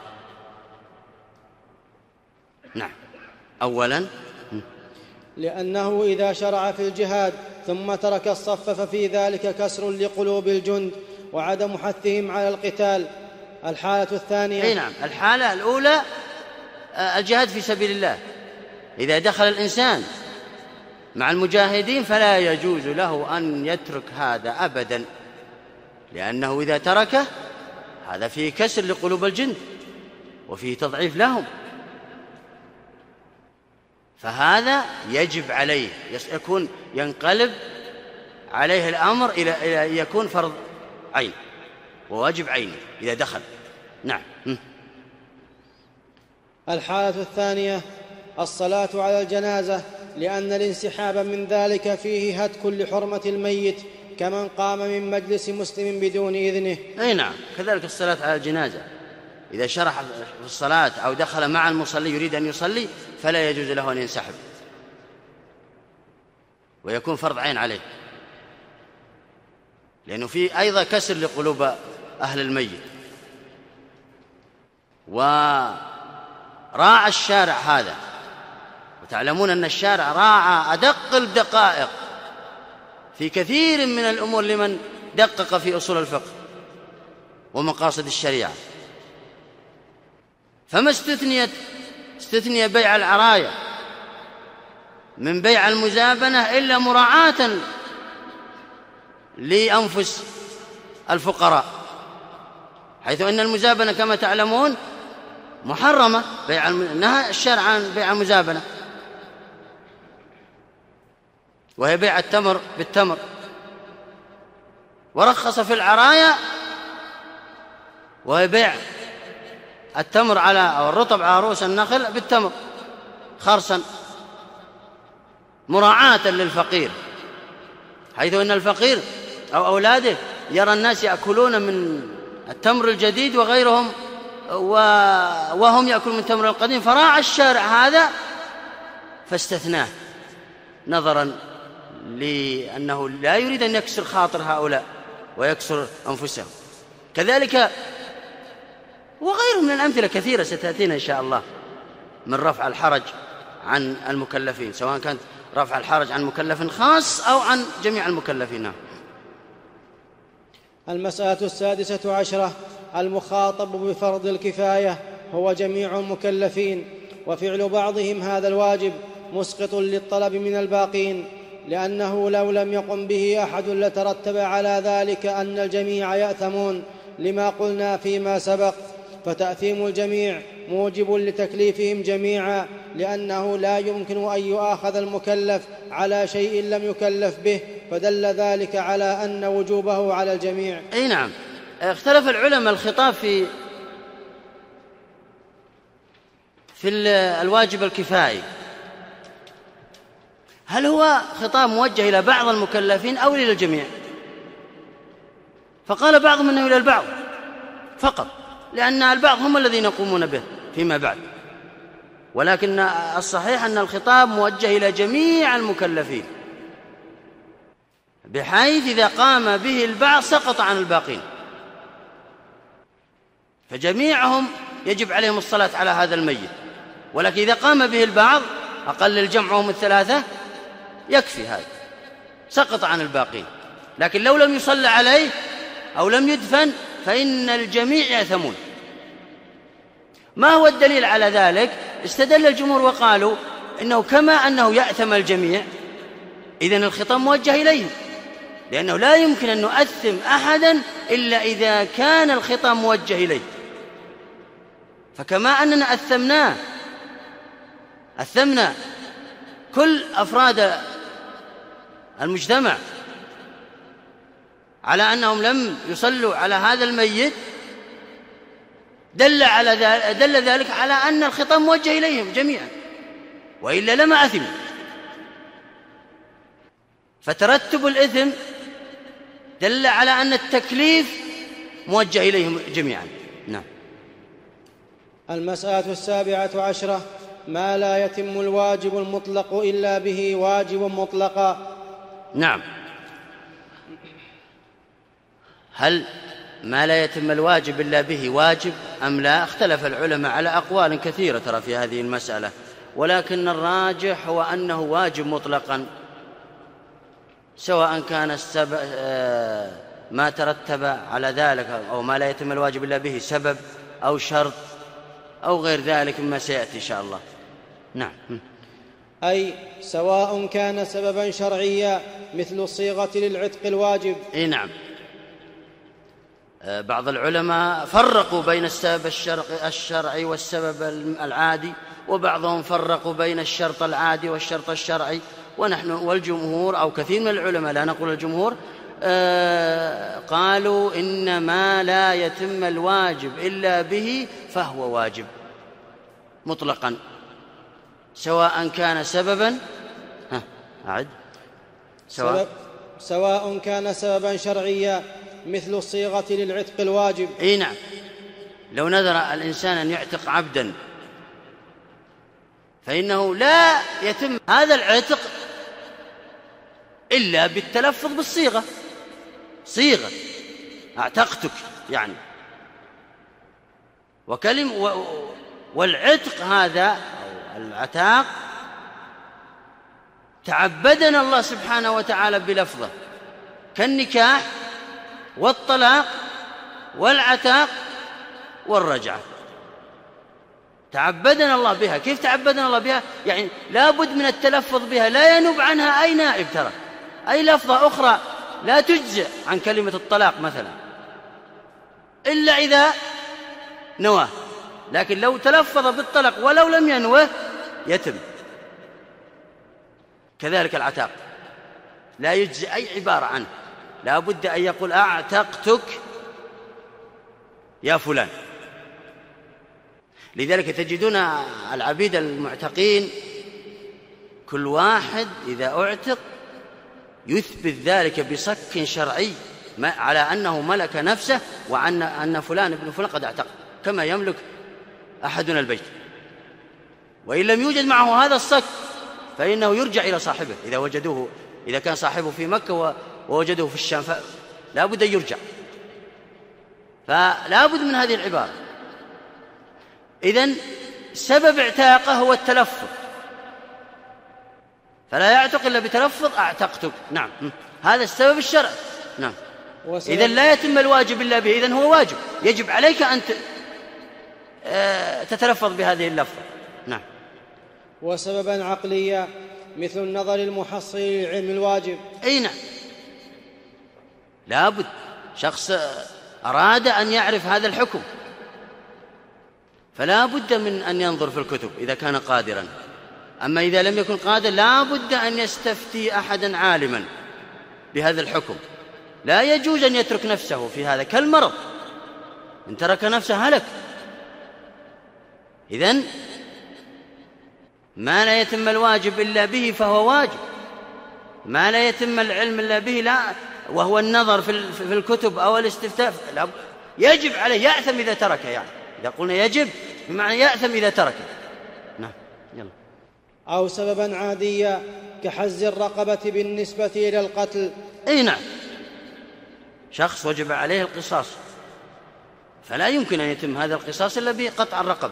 نعم. أولا لأنه إذا شرع في الجهاد ثم ترك الصف ففي ذلك كسر لقلوب الجند وعدم حثهم على القتال. الحالة الثانية. أي نعم، الحالة الأولى الجهاد في سبيل الله، إذا دخل الإنسان مع المجاهدين فلا يجوز له أن يترك هذا أبدا، لأنه إذا تركه هذا فيه كسر لقلوب الجند وفيه تضعيف لهم، فهذا يجب عليه، ينقلب عليه الأمر إلى يكون فرض عين وواجب عين إذا دخل. نعم. الحالة الثانية الصلاة على الجنازة، لأن الانسحاب من ذلك فيه هتك لحرمة الميت، كمن قام من مجلس مسلم بدون إذنه. أي نعم، كذلك الصلاة على الجنازة، إذا شرح في الصلاة أو دخل مع المصلي يريد أن يصلي فلا يجوز له أن ينسحب ويكون فرض عين عليه، لأنه فيه أيضا كسر لقلوب أهل الميت. وراعى الشارع هذا، وتعلمون أن الشارع راعى أدق الدقائق في كثير من الأمور لمن دقق في أصول الفقه ومقاصد الشريعة، فما استثنيت استثني بيع العرايا من بيع المزابنة إلا مراعاة لأنفس الفقراء، حيث أن المزابنة كما تعلمون محرمة، نهى الشرع عن بيع المزابنة، وهي بيع التمر بالتمر، ورخص في العرايا وهي بيع التمر أو الرطب على رؤوس النخل بالتمر خرصا، مراعاة للفقير، حيث أن الفقير أو أولاده يرى الناس يأكلون من التمر الجديد وغيرهم وهم يأكلون من التمر القديم، فراعى الشارع هذا فاستثناه نظرا لأنه لا يريد أن يكسر خاطر هؤلاء ويكسر أنفسهم. كذلك وغيره من الأمثلة كثيرة ستأتينا إن شاء الله من رفع الحرج عن المكلفين، سواء كانت رفع الحرج عن مكلف خاص أو عن جميع المكلفين. المسألة 16 المخاطب بفرض الكفاية هو جميع المكلفين، وفعل بعضهم هذا الواجب مسقط للطلب من الباقين، لأنه لو لم يقم به أحد لترتب على ذلك أن الجميع يأثمون لما قلنا فيما سبق، فتأثيم الجميع موجب لتكليفهم جميعا، لأنه لا يمكن أن يؤاخذ المكلف على شيء لم يكلف به، فدل ذلك على أن وجوبه على الجميع. أي نعم. اختلف العلماء الخطاب في الواجب الكفائي، هل هو خطاب موجه إلى بعض المكلفين أو إلى الجميع؟ فقال بعضهم أنه إلى البعض فقط، لأن البعض هم الذين يقومون به فيما بعد، ولكن الصحيح أن الخطاب موجه إلى جميع المكلفين، بحيث إذا قام به البعض سقط عن الباقين، فجميعهم يجب عليهم الصلاة على هذا الميت، ولكن إذا قام به البعض أقل الجمع وهم 3 يكفي، هذا سقط عن الباقين. لكن لو لم يصلى عليه أو لم يدفن فإن الجميع يأثمون. ما هو الدليل على ذلك؟ استدل الجمهور وقالوا إنه كما أنه يأثم الجميع إذن الخطاب موجه إليهم، لأنه لا يمكن أن نؤثم أحدا إلا إذا كان الخطاب موجه إليه، فكما أننا أثمنا كل أفراد المجتمع على أنهم لم يصلوا على هذا الميت، دل ذلك على أن الخطاب موجه إليهم جميعا، وإلا لما أثموا، فترتب الإثم دل على أن التكليف موجه إليهم جميعا. نعم. المسألة 17 ما لا يتم الواجب المطلق إلا به واجب مطلقا. نعم. هل ما لا يتم الواجب إلا به واجب أم لا؟ اختلف العلماء على أقوال كثيرة ترى في هذه المسألة، ولكن الراجح هو أنه واجب مطلقا، سواء كان ما ترتب على ذلك أو ما لا يتم الواجب إلا به سبب أو شرط أو غير ذلك مما سيأتي إن شاء الله. نعم. أي سواء كان سببا شرعيا مثل الصيغة للعتق الواجب. إيه نعم. بعض العلماء فرقوا بين السبب الشرعي والسبب العادي، وبعضهم فرقوا بين الشرط العادي والشرط الشرعي، ونحن والجمهور أو كثير من العلماء لا نقول الجمهور قالوا إن ما لا يتم الواجب إلا به فهو واجب مطلقا، سواء كان سببا سواء كان سببا شرعيا مثل الصيغة للعتق الواجب. اي نعم. لو نذر الإنسان أن يعتق عبدا فإنه لا يتم هذا العتق إلا بالتلفظ بالصيغة، صيغة اعتقتك يعني، والعتق هذا أو العتاق تعبدنا الله سبحانه وتعالى بلفظه، كالنكاح والطلاق والعتاق والرجعة، تعبدنا الله بها. كيف تعبدنا الله بها؟ يعني لا بد من التلفظ بها، لا ينوب عنها أي نائب، ترى أي لفظة أخرى لا تجزئ عن كلمة الطلاق مثلا إلا إذا نواه، لكن لو تلفظ بالطلاق ولو لم ينوه يتم. كذلك العتاق لا يجزئ أي عبارة عنه، لا بد أن يقول أعتقتك يا فلان. لذلك تجدون العبيد المعتقين كل واحد إذا أعتق يثبت ذلك بصك شرعي على أنه ملك نفسه، وأن أن فلان ابن فلان قد اعتق، كما يملك أحدنا البيت. وإن لم يوجد معه هذا الصك فإنه يرجع إلى صاحبه إذا وجدوه، إذا كان صاحبه في مكة ووجدوه في الشام لا بد أن يرجع. فلا بد من هذه العبارة. إذن سبب اعتاقه هو التلفظ، فلا يعتق إلا بتلفظ أعتقتك. نعم، هذا السبب الشرعي. نعم. إذن لا يتم الواجب إلا به، إذن هو واجب، يجب عليك أن تتلفظ بهذه اللفظة. نعم. وسببا عقليا مثل النظر المحصل للعلم الواجب. أي نعم، لا بد شخص أراد أن يعرف هذا الحكم فلا بد من أن ينظر في الكتب إذا كان قادرا. أما إذا لم يكن قادر لا بد أن يستفتي أحدا عالما بهذا الحكم. لا يجوز أن يترك نفسه في هذا كالمرض، إن ترك نفسه هلك. إذن ما لا يتم الواجب إلا به فهو واجب، ما لا يتم العلم إلا به لا، وهو النظر في الكتب أو الاستفتاء يجب عليه، يأثم إذا تركه. يعني إذا قلنا يجب بمعنى يأثم إذا تركه. نعم. يلا. أو سببا عاديا كحز الرقبة بالنسبة إلى القتل. أي نعم، شخص وجب عليه القصاص فلا يمكن أن يتم هذا القصاص إلا بقطع الرقبة.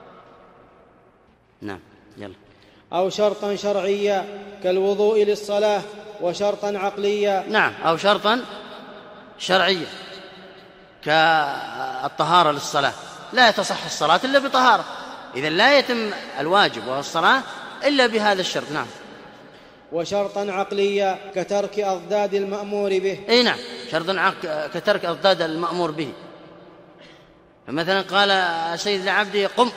نعم. يلا. أو شرطا شرعيا كالوضوء للصلاة، وشرطا عقليا. نعم، أو شرطا شرعيا كالطهارة للصلاة، لا تصح الصلاة إلا بطهارة، إذن لا يتم الواجب وهو الصلاة إلا بهذا الشرط. نعم. وشرطا عقليا كترك أضداد المأمور به. أي نعم، شرطا كترك أضداد المأمور به. فمثلا قال سيد لعبده قم،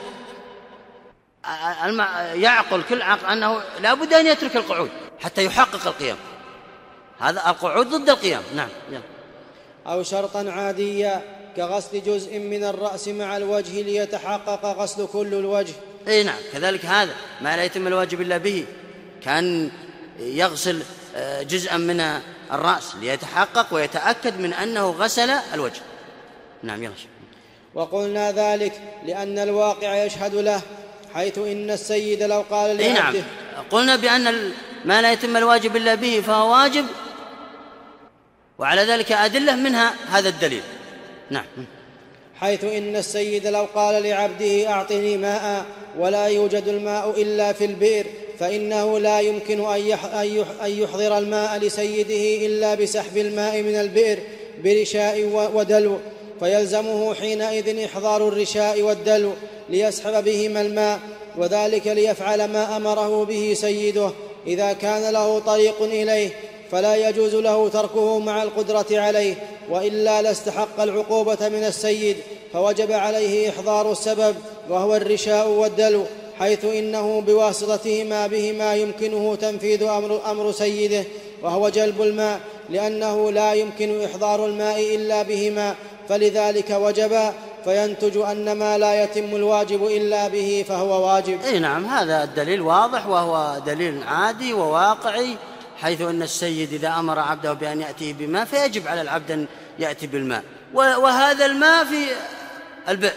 يعقل كل عقل أنه لا بد أن يترك القعود حتى يحقق القيام، هذا القعود ضد القيام. نعم. يلا. أو شرطا عاديا كغسل جزء من الرأس مع الوجه ليتحقق غسل كل الوجه. أي نعم، كذلك هذا ما لا يتم الواجب إلا به، كان يغسل جزءا من الرأس ليتحقق ويتأكد من أنه غسل الوجه. نعم. يلا. وقلنا ذلك لأن الواقع يشهد له، حيث إن السيد لو قال لعبده. نعم، قلنا بأن ما لا يتم الواجب إلا به فهو واجب، وعلى ذلك أدلة منها هذا الدليل. نعم. حيث إن السيد لو قال لعبده أعطني ماء ولا يوجد الماء إلا في البئر، فإنه لا يمكن أن يحضر الماء لسيده إلا بسحب الماء من البئر برشاء ودلو، فيلزمه حينئذ إحضار الرشاء والدلو ليسحب بهما الماء، وذلك ليفعل ما أمره به سيده إذا كان له طريق إليه، فلا يجوز له تركه مع القدرة عليه، وإلا لاستحق العقوبة من السيد، فوجب عليه إحضار السبب وهو الرشاء والدلو، حيث إنه بواسطتهما بهما يمكنه تنفيذ أمر سيده وهو جلب الماء، لأنه لا يمكن إحضار الماء إلا بهما، فلذلك وجبا، فينتج أن ما لا يتم الواجب إلا به فهو واجب. أي نعم، هذا الدليل واضح وهو دليل عادي وواقعي، حيث أن السيد إذا أمر عبده بأن يأتيه بماء فيجب على العبد أن يأتي بالماء، وهذا الماء في البئر،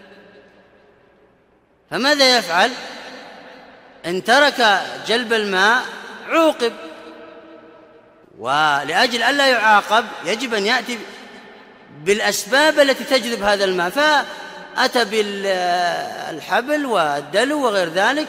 فماذا يفعل؟ إن ترك جلب الماء عوقب، ولأجل ألا يعاقب يجب أن يأتي بالأسباب التي تجلب هذا الماء، فأتى بالحبل والدلو وغير ذلك،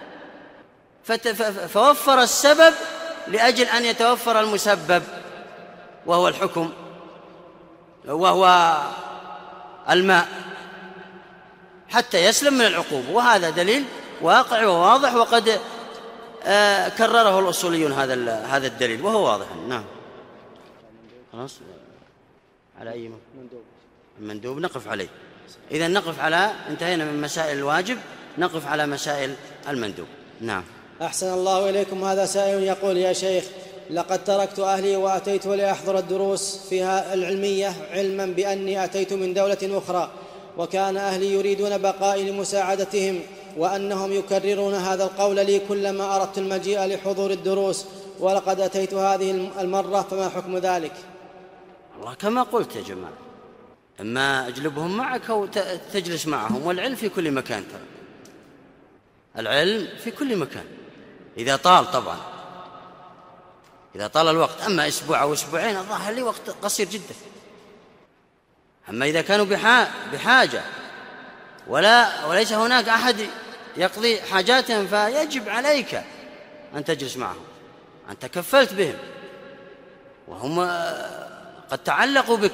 فوفر السبب لأجل أن يتوفر المسبب وهو الحكم وهو الماء، حتى يسلم من العقوبة، وهذا دليل واقع وواضح، وقد كرره الأصوليون هذا الدليل وهو واضح. نعم. خلاص، على أي المندوب نقف عليه. إذا نقف على، انتهينا من مسائل الواجب، نقف على مسائل المندوب. نعم. أحسن الله إليكم. هذا سائل يقول: يا شيخ، لقد تركت أهلي وأتيت لأحضر الدروس فيها العلمية، علما بأني أتيت من دولة أخرى، وكان أهلي يريدون بقائي لمساعدتهم، وأنهم يكررون هذا القول لي كلما أردت المجيء لحضور الدروس، ولقد أتيت هذه المرة، فما حكم ذلك؟ الله كما قلت يا جماعة، أما أجلبهم معك أو تجلس معهم، والعلم في كل مكان. ترى العلم في كل مكان إذا طال، طبعا إذا طال الوقت. أما أسبوع أو أسبوعين الظاهر لي وقت قصير جدا. أما إذا كانوا بحاجة وليس هناك أحد يقضي حاجاتهم، فيجب عليك أن تجلس معهم، أنت كفلت بهم وهم قد تعلقوا بك،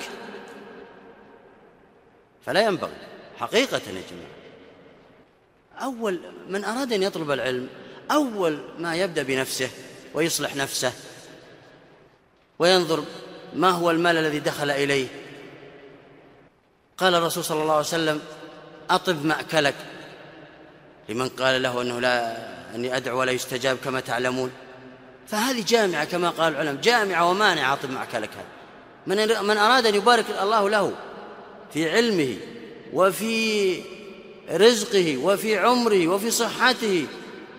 فلا ينبغي حقيقة يا جماعة. أول من أراد أن يطلب العلم أول ما يبدأ بنفسه ويصلح نفسه وينظر ما هو المال الذي دخل إليه. قال الرسول صلى الله عليه وسلم: أطب مأكلك، لمن قال له أني أدعو ولا يستجاب كما تعلمون. فهذه جامعة كما قال العلماء، جامعة ومانعة. أطب مأكلك هذا من أراد أن يبارك الله له في علمه وفي رزقه وفي عمره وفي صحته،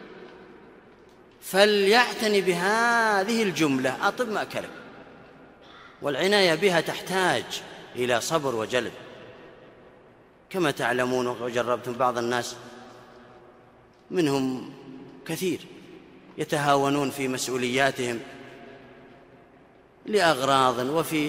فليعتني بهذه الجملة: أطب مأكلك. والعناية بها تحتاج إلى صبر وجلد، كما تعلمون وجربتم. بعض الناس منهم كثير يتهاونون في مسؤولياتهم لأغراض،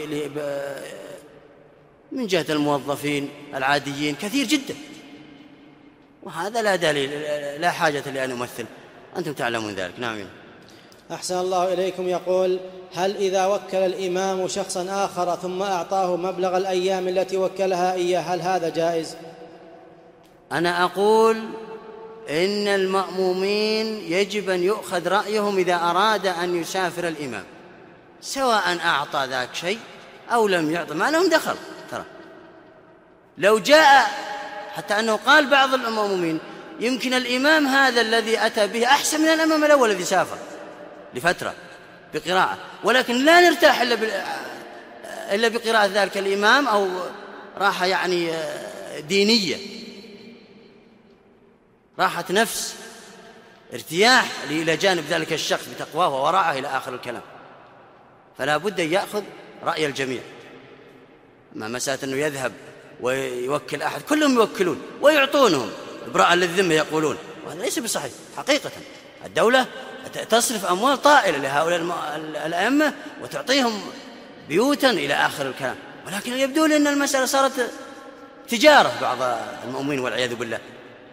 من جهة الموظفين العاديين كثير جدا، وهذا لا دليل، لا حاجة لأن أمثل، أنتم تعلمون ذلك. نعم. أحسن الله إليكم. يقول: هل إذا وكل الإمام شخصا آخر ثم أعطاه مبلغ الأيام التي وكلها إياه، هل هذا جائز؟ أنا أقول إن المأمومين يجب أن يؤخذ رأيهم إذا أراد أن يسافر الإمام، سواء أعطى ذاك شيء أو لم يعطي، ما لهم دخل. ترى لو جاء، حتى أنه قال بعض المأمومين: يمكن الإمام هذا الذي أتى به أحسن من الإمام الأول الذي سافر لفترة بقراءة، ولكن لا نرتاح إلا بقراءة ذلك الإمام، أو راحة يعني دينية، راحة نفس، ارتياح إلى جانب ذلك الشخص بتقواه ووراءه إلى آخر الكلام. فلا بد أن يأخذ رأي الجميع. ما مسألة أنه يذهب ويوكل أحد، كلهم يوكلون ويعطونهم إبراء للذمة يقولون، وهذا ليس بصحيح حقيقة. الدولة تصرف أموال طائلة لهؤلاء الأئمة وتعطيهم بيوتا إلى آخر الكلام، ولكن يبدو لي أن المسألة صارت تجارة بعض المؤمنين والعياذ بالله،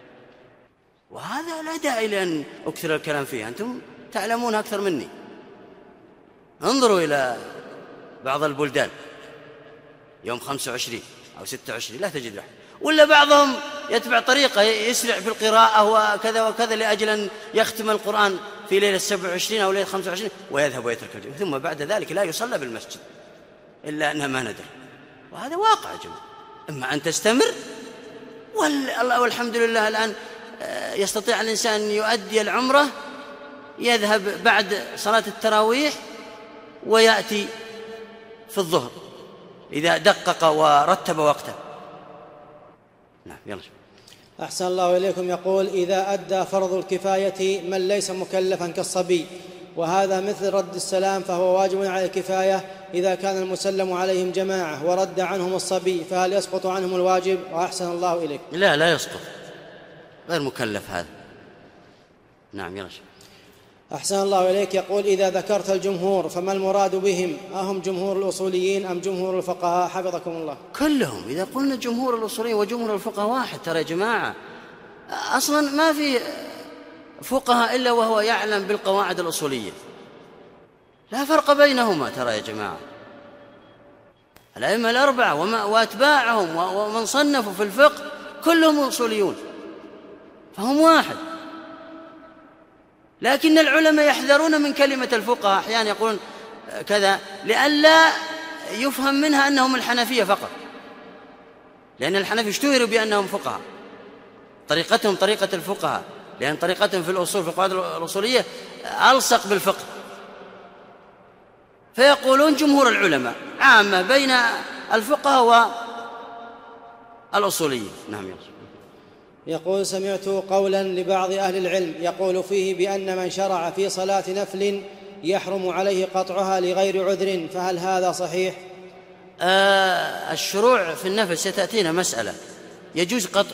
وهذا لا داعي لأن أكثر الكلام فيه، أنتم تعلمون أكثر مني. انظروا إلى بعض البلدان يوم 25 أو 26 لا تجد أحد، ولا بعضهم يتبع طريقة يسرع في القراءة وكذا وكذا لأجل أن يختم القرآن في ليلة 27 أو ليلة 25 ويذهب ويترك الجمعة، ثم بعد ذلك لا يصلى بالمسجد إلا أنها ما ندر. وهذا واقع يا جماعة. إما أن تستمر، والحمد لله الآن يستطيع الإنسان أن يؤدي العمرة، يذهب بعد صلاة التراويح ويأتي في الظهر إذا دقق ورتب وقته. نعم. يلا. أحسن الله إليكم. يقول: إذا أدى فرض الكفاية من ليس مكلفا كالصبي، وهذا مثل رد السلام، فهو واجب على الكفاية إذا كان المسلم عليهم جماعة ورد عنهم الصبي، فهل يسقط عنهم الواجب؟ وأحسن الله إليك. لا يسقط، غير مكلف هذا. نعم. يلا. أحسن الله إليك. يقول: إذا ذكرت الجمهور فما المراد بهم؟ أهم جمهور الأصوليين أم جمهور الفقهاء؟ حفظكم الله. كلهم. إذا قلنا جمهور الأصوليين وجمهور الفقهاء واحد. ترى يا جماعة أصلا ما في فقهاء إلا وهو يعلم بالقواعد الأصولية، لا فرق بينهما. ترى يا جماعة الأئمة الأربعة وأتباعهم ومن صنفوا في الفقه كلهم أصوليون فهم واحد. لكن العلماء يحذرون من كلمة الفقهاء، أحيانا يقولون كذا لئلا يفهم منها أنهم الحنفية فقط، لأن الحنفية اشتهروا بأنهم فقهاء، طريقتهم طريقة الفقهاء، لأن طريقتهم في الأصول في القواعد الأصولية ألصق بالفقه. فيقولون جمهور العلماء عامة بين الفقهاء والأصوليين. نعم. يقول: سمعت قولا لبعض أهل العلم يقول فيه بأن من شرع في صلاة نفل يحرم عليه قطعها لغير عذر، فهل هذا صحيح؟ الشروع في النفل ستأتينا مسألة، يجوز قطع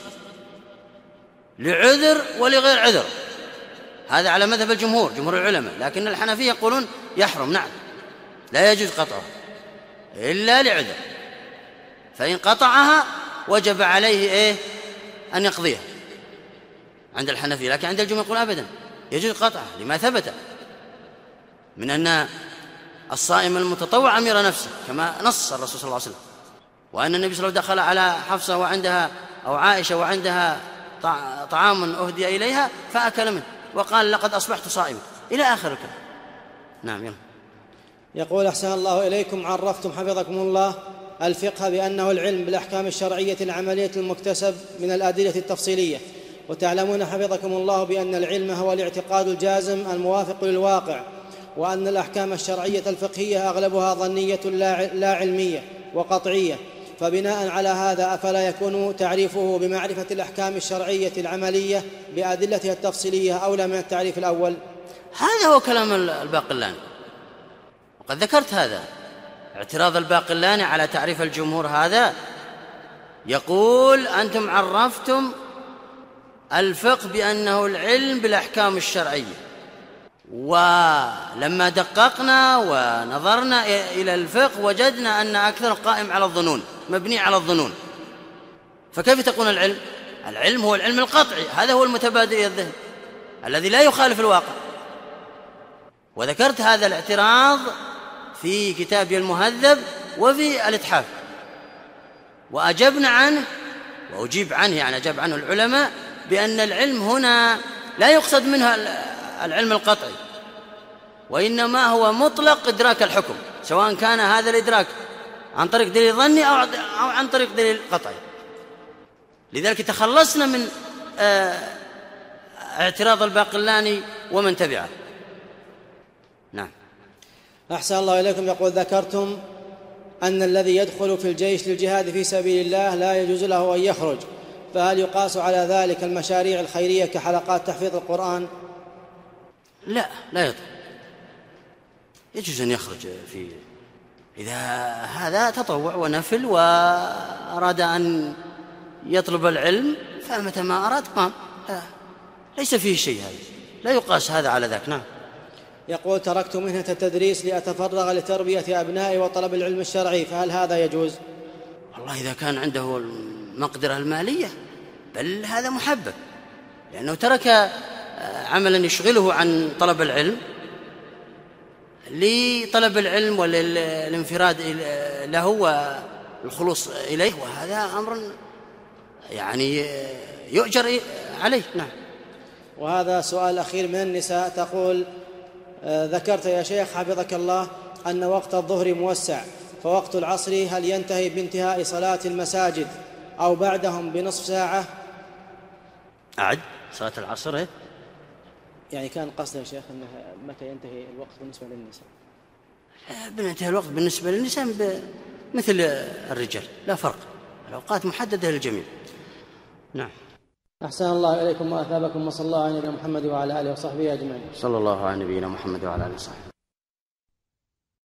لعذر ولغير عذر، هذا على مذهب الجمهور، جمهور العلماء. لكن الحنفية يقولون يحرم، نعم، لا يجوز قطعها إلا لعذر، فإن قطعها وجب عليه أن يقضيها عند الحنفية. لكن عند الجمهور يقول أبدا يجوز قطعها، لما ثبت من أن الصائم المتطوع أمير نفسه كما نص الرسول صلى الله عليه وسلم، وأن النبي صلى الله عليه وسلم دخل على حفصة وعندها أو عائشة وعندها طعام أهدي إليها فأكل منه وقال لقد أصبحت صائما إلى آخر الكلام. نعم. يلا. يقول: أحسن الله إليكم، عرفتم حفظكم الله الفقه بأنه العلم بالأحكام الشرعية العملية المكتسب من الأدلة التفصيلية، وتعلمون حفظكم الله بأن العلم هو الاعتقاد الجازم الموافق للواقع، وأن الأحكام الشرعية الفقهية أغلبها ظنية لا علمية وقطعية، فبناء على هذا أفلا يكون تعريفه بمعرفة الأحكام الشرعية العملية بأدلتها التفصيلية أولى من التعريف الأول؟ هذا هو كلام الباقلاني، وقد ذكرت هذا اعتراض الباقلاني على تعريف الجمهور. هذا يقول: أنتم عرفتم الفقه بأنه العلم بالأحكام الشرعية، ولما دققنا ونظرنا إلى الفقه وجدنا أن أكثر قائم على الظنون، مبني على الظنون، فكيف تكون العلم؟ العلم هو العلم القطعي، هذا هو المتبادل إلى الذهن الذي لا يخالف الواقع. وذكرت هذا الاعتراض في كتابي المهذب وفي الإتحاف، وأجبنا عنه وأجيب عنه، يعني أجاب عنه العلماء بأن العلم هنا لا يقصد منها العلم القطعي، وإنما هو مطلق إدراك الحكم، سواء كان هذا الإدراك عن طريق دليل ظني أو عن طريق دليل قطعي. لذلك تخلصنا من اعتراض الباقلاني ومن تبعه. نعم. أحسن الله إليكم. يقول: ذكرتم أن الذي يدخل في الجيش للجهاد في سبيل الله لا يجوز له أن يخرج، فهل يقاس على ذلك المشاريع الخيرية كحلقات تحفيظ القرآن؟ لا يطلع، يجوز أن يخرج إذا هذا تطوع ونفل وأراد أن يطلب العلم فمتى ما أراد قام، ليس فيه شيء، هذا لا يقاس هذا على ذاك. نعم. يقول: تركت مهنة التدريس لأتفرغ لتربية أبنائي وطلب العلم الشرعي، فهل هذا يجوز؟ والله إذا كان عنده المقدرة المالية بل هذا محبب، لأنه ترك عملا يشغله عن طلب العلم لطلب العلم والانفراد له والخلوص إليه، وهذا أمر يعني يؤجر عليه. نعم. وهذا سؤال أخير من النساء، تقول: ذكرت يا شيخ حفظك الله أن وقت الظهر موسع، فوقت العصر هل ينتهي بانتهاء صلاة المساجد أو بعدهم بنصف ساعة؟ أعد صلاة العصر يعني كان قصده يا شيخ أنه متى ينتهي الوقت بالنسبة للنساء؟ بينتهي الوقت بالنسبة للنساء مثل الرجال، لا فرق، الأوقات محددة للجميع. نعم. أحسن الله إليكم وأثابكم، وصلى الله على نبينا محمد وعلى آله وصحبه أجمعين. صلى الله على نبينا محمد وعلى آله وصحبه.